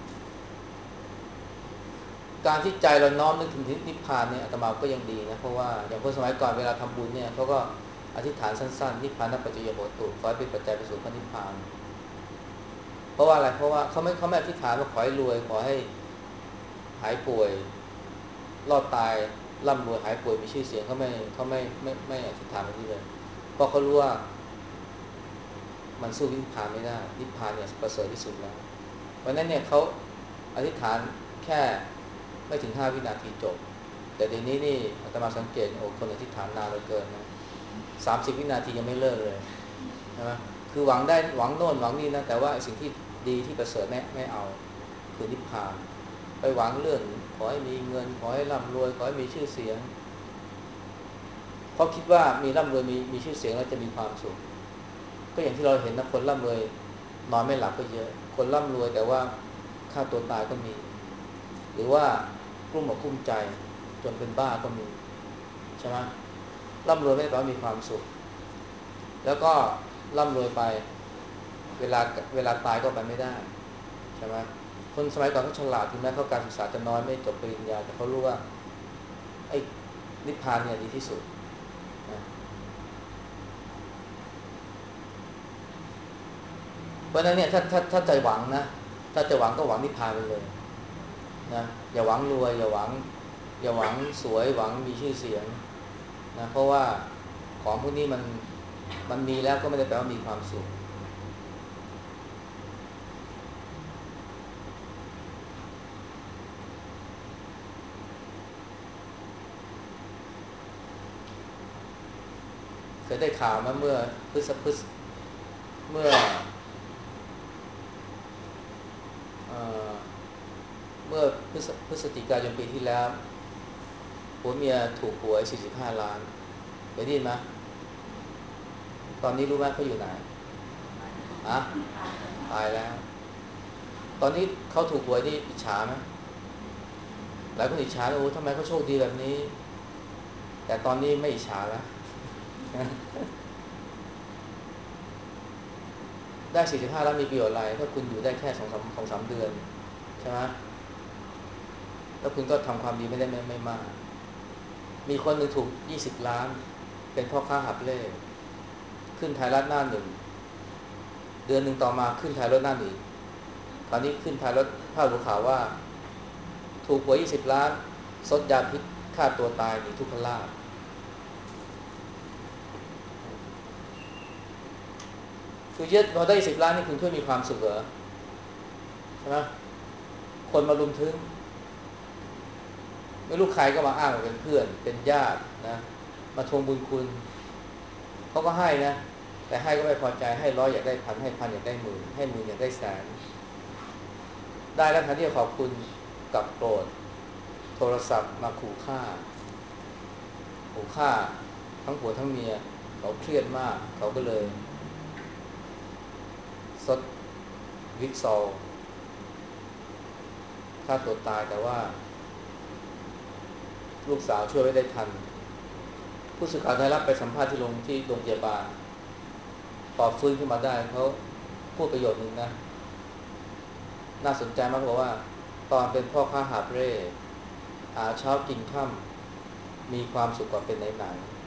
การที่ใจเราน้อมนึกถึงนิพพานเนี่ยอาตมาก็ยังดีนะเพราะว่าอย่างคนสมัยก่อนเวลาทำบุญเนี่ยเขาก็อธิษฐานสั้นๆนิพพานปัจจยโหตุขอให้เป็นปัจจัยไปสู่พระนิพพานเพราะว่าอะไรเพราะว่าเขาไม่เขาไม่อธิษฐานว่าขอให้รวยขอให้หายป่วยรอดตายร่ำรวยหายป่วยมีชื่อเสียงเขาไม่เขาไม่ไม่ไม่อธิษฐานแบบนี้เลยเพราะเขารู้ว่ามันสู้นิพพานไม่ได้นิพพานเนี่ยประเสริฐที่สุดแล้วเพราะนั้นเนี่ยเขาอธิษฐานแค่ไม่ถึงห้าวินาทีจบแต่เดี๋ยวนี้นี่อาตมาสังเกตโอ้คนอธิษฐานนานเหลือเกินนะสามสิบวินาทียังไม่เลิกเลยใช่ไหมคือหวังได้หวังโน่นหวังนี่นะแต่ว่าสิ่งที่ดีที่ประเสริฐไม่ไม่เอาคือนิพพานไปหวังเรื่องขอให้มีเงินขอให้ร่ำรวยขอให้มีชื่อเสียงเพราะคิดว่ามีร่ำรวยมีมีชื่อเสียงแล้วจะมีความสุขก็อย่างที่เราเห็นนะคนร่ำรวยนอนไม่หลับก็เยอะคนร่ำรวยแต่ว่าฆ่าตัวตายก็มีหรือว่ากลุ้มอกกลุ้มใจจนเป็นบ้าก็มีใช่ไหมร่ำรวยไม่ได้แปลว่ามีความสุขแล้วก็ร่ำรวยไปเวลาเวลาตายก็ไปไม่ได้ใช่ไหมคนสมัยก่อนเขาฉลาดถึงแม้เขาการศึกษาจะน้อยไม่จบปริญญาแต่เขารู้ว่าไอ้นิพพานเนี่ยดีที่สุดนะเพราะฉะนั้นเนี่ยถ้าถ้าถ้าใจหวังนะถ้าใจหวังก็หวังนิพพานไปเลยนะอย่าหวังรวยอย่าหวังอย่าหวังสวยหวังมีชื่อเสียงนะเพราะว่าของพวกนี้มันมันมีแล้วก็ไม่ได้แปลว่ามีความสุขเคยได้ข่าวมาเมื่อพฤษภฤษเมื่อเอ่อเมื่อพฤศพฤศจิกายนปีที่แล้วผัวเมียถูกหวยสี่สิบห้าล้านเคยได้ยินไหมตอนนี้รู้ไหมเขาอยู่ไหนอะตายแล้วตอนนี้เขาถูกหวยนี่อิจฉาไหมหลายคนอิจฉาโอ้ทำไมเขาโชคดีแบบนี้แต่ตอนนี้ไม่อิจฉาแล้วได้สี่สิบห้าล้านมีประโยชน์อะไรถ้าคุณอยู่ได้แค่สองสามสองสามเดือนใช่ไหมแล้วคุณก็ทำความดีไม่ได้ไม่ไม่มากมีคนหนึ่งถูกยี่สิบล้านเป็นพ่อค้าหับเล่ขึ้นไทยรัฐหน้าหนึ่งเดือนหนึ่งต่อมาขึ้นไทยรัฐหน้าหนึ่งคราวนี้ขึ้นไทยรัฐพาดหัวข่าวว่าถูกหวยยี่สิบล้านซดยาพิษฆ่าตัวตายหนีทุกขลาภคือเยอะพอได้สิบล้านนี่คุณช่วยมีความสุขเหรอใช่ไหมคนมารุมถึงไม่รู้ใครก็มาอ้างว่าเป็นเพื่อนเป็นญาตินะมาทวงบุญคุณเขาก็ให้นะแต่ให้ก็ไม่พอใจให้ร้อยอยากได้พันให้พันอยากได้หมื่นให้หมื่นอยากได้แสนได้แล้วแทนที่จะขอบคุณกับโกรธโทรศัพท์มาขู่ฆ่าขู่ฆ่าทั้งผัวทั้งเมียเขาเครียดมากเขาก็เลยซดวิกซอลฆ่าตัวตายแต่ว่าลูกสาวช่วยไว้ได้ทันผู้สื่อข่าวไทยรัฐไปสัมภาษณ์ที่โรงที่โรงพยาบาลพอฟื้นขึ้นมาได้เขาพูดประโยชน์หนึ่งนะน่าสนใจมากบอกว่าตอนเป็นพ่อค้าหาบเร่หาเช้ากินค่ำมีความสุขกว่าเป็นไหน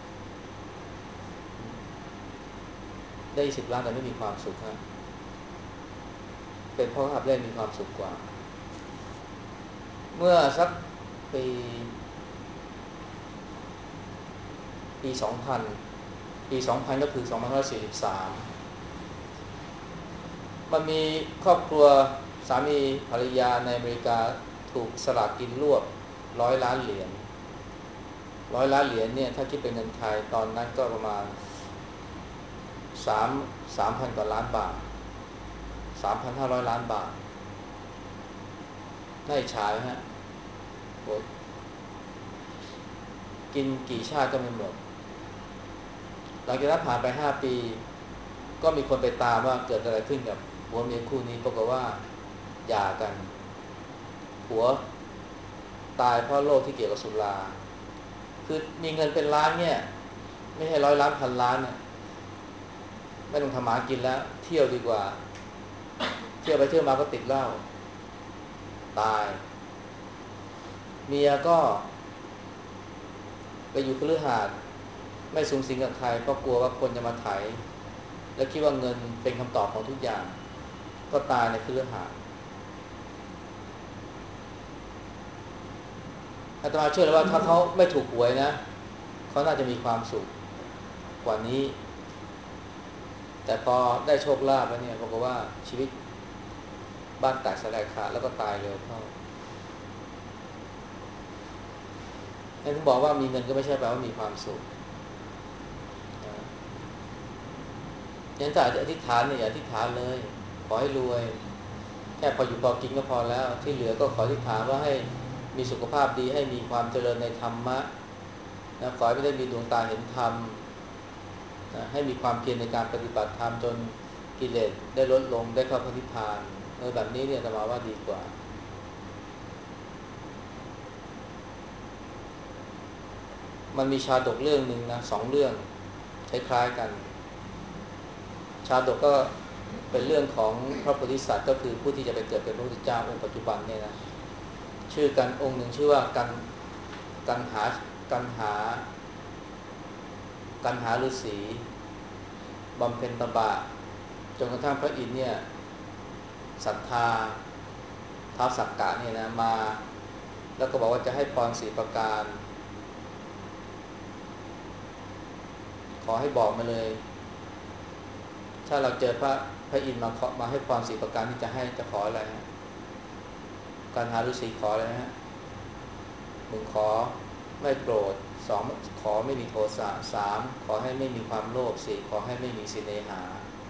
ๆได้สิบล้านแต่ไม่มีความสุขฮะเป็นพ่อค้าหาบเร่มีความสุขกว่าเมื่อสักปีปีสองพันปีสองพันก็คือสองพันห้าร้อยสี่สิบสามมันมีครอบครัวสามีภรรยาในอเมริกาถูกสลากกินรวบร้อยล้านเหรียญร้อยล้านเหรียญเนี่ยถ้าคิดเป็นเงินไทยตอนนั้นก็ประมาณสามสามพันกว่าล้านบาทสามพันห้าร้อยล้านบาทน่าอิจฉาไหมฮะโหกินกี่ชาติก็ไม่หมดหลังจากนั้นผ่านไปห้าปีก็มีคนไปตามว่าเกิดอะไรขึ้นกับผัวเมียคู่นี้ปรากฏว่าหย่ากันผัวตายเพราะโรคที่เกี่ยวกับสุราคือมีเงินเป็นล้านเนี่ยไม่ใช่ร้อยล้านพันล้านเนี่ยไม่ต้องทำหากินแล้วเที่ยวดีกว่าเที่ยวไปเที่ยวมาก็ติดเหล้าตายเมียก็ไปอยู่คฤหาสน์ไม่สุงสิงกับใครเพราะกลัวว่าคนจะมาไถและคิดว่าเงินเป็นคำตอบของทุกอย่างก็ตายในคฤหาสน์อาตมาเชื่อเลยว่าถ้าเขาไม่ถูกหวยนะเขาน่าจะมีความสุขกว่านี้แต่พอได้โชคลาภแล้วเนี่ยบอกว่าชีวิตบ้านแตกสลายขาดแล้วก็ตายเร็วเข้านั่นถึงบอกว่ามีเงินก็ไม่ใช่แปลว่ามีความสุขยันถ้าอธิษฐานเนี่ยอย่าอธิษฐานเลยขอให้รวยแค่พออยู่พอกินก็พอแล้วที่เหลือก็ขออธิษฐานว่าให้มีสุขภาพดีให้มีความเจริญในธรรมะนะขอให้ไม่ได้มีดวงตาเห็นธรรมนะให้มีความเพียรในการปฏิบัติธรรมจนกิเลสได้ลดลงได้เข้าพระนิพพานเออแบบนี้เนี่ยอาตมาว่าดีกว่ามันมีชาดกเรื่องนึงนะสองเรื่องคล้ายๆกันชาดกก็เป็นเรื่องของพระโพธิสัตว์ก็คือผู้ที่จะไปเกิดเป็นพระพุทธเจ้าองค์ปัจจุบันเนี่ยนะชื่อกันองค์หนึ่งชื่อว่ากันกันหากันหากันหาฤาษีบำเพ็ญตบะจนกระทั่งพระอินทร์เนี่ยศรัทธาท้าวสักกะเนี่ยนะมาแล้วก็บอกว่าจะให้พรสี่ประการขอให้บอกมาเลยถ้าเราเจอพระพระอินทร์มาขอมาให้พรสี่ประการที่จะให้จะขออะไรฮะการหาฤาษีขออะไรฮะหนึ่งขอไม่โกรธสองขอไม่มีโทสะสามขอให้ไม่มีความโลภสี่ขอให้ไม่มีสิเนหา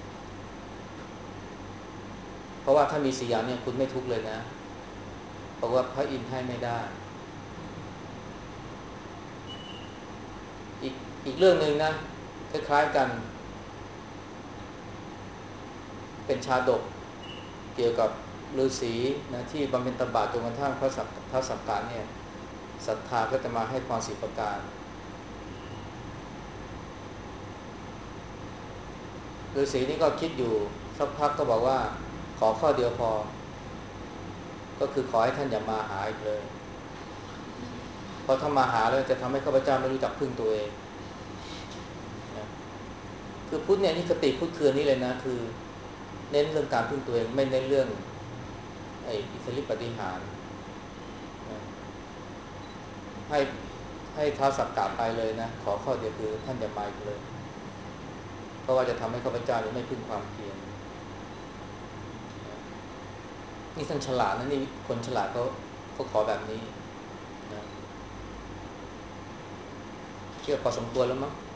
เพราะว่าถ้ามีสี่อย่างเนี่ยคุณไม่ทุกข์เลยนะเพราะว่าพระอินทร์ให้ไม่ได้อีกอีกเรื่องนึงนะคล้ายๆกันเป็นชาดกเกี่ยวกับฤาษีนะที่บำเพ็ญตบะจนกระทั่งพระสักพระสักกะเนี่ยศรัทธาก็จะมาให้พรสี่ประการฤาษีนี่ก็คิดอยู่สักพักก็บอกว่าขอข้อเดียวพอก็คือขอให้ท่านอย่ามาหาอีกเลยเพราะถ้ามาหาแล้วจะทำให้ข้าพเจ้าไม่รู้จักพึ่งตัวเองนะคือพุทธเนี่ยนี่คติพุทธคือนี่เลยนะคือเน้นเรื่องการพึ่งตัวเองไม่เน้นเรื่องไอ้อิทธิฤทธิปาฏิหาริย์นะให้ให้ท้าวสักกะไปเลยนะขอข้อเดียวคือท่านอย่ามาอีกเลยเพราะว่าจะทำให้ข้าพเจ้าไม่พึ่งความเพียรนี่ท่านฉลาดนะนี่คนฉลาดเขาเขาขอแบบนี้นะเชื่อพอสมควรแล้วมั้ง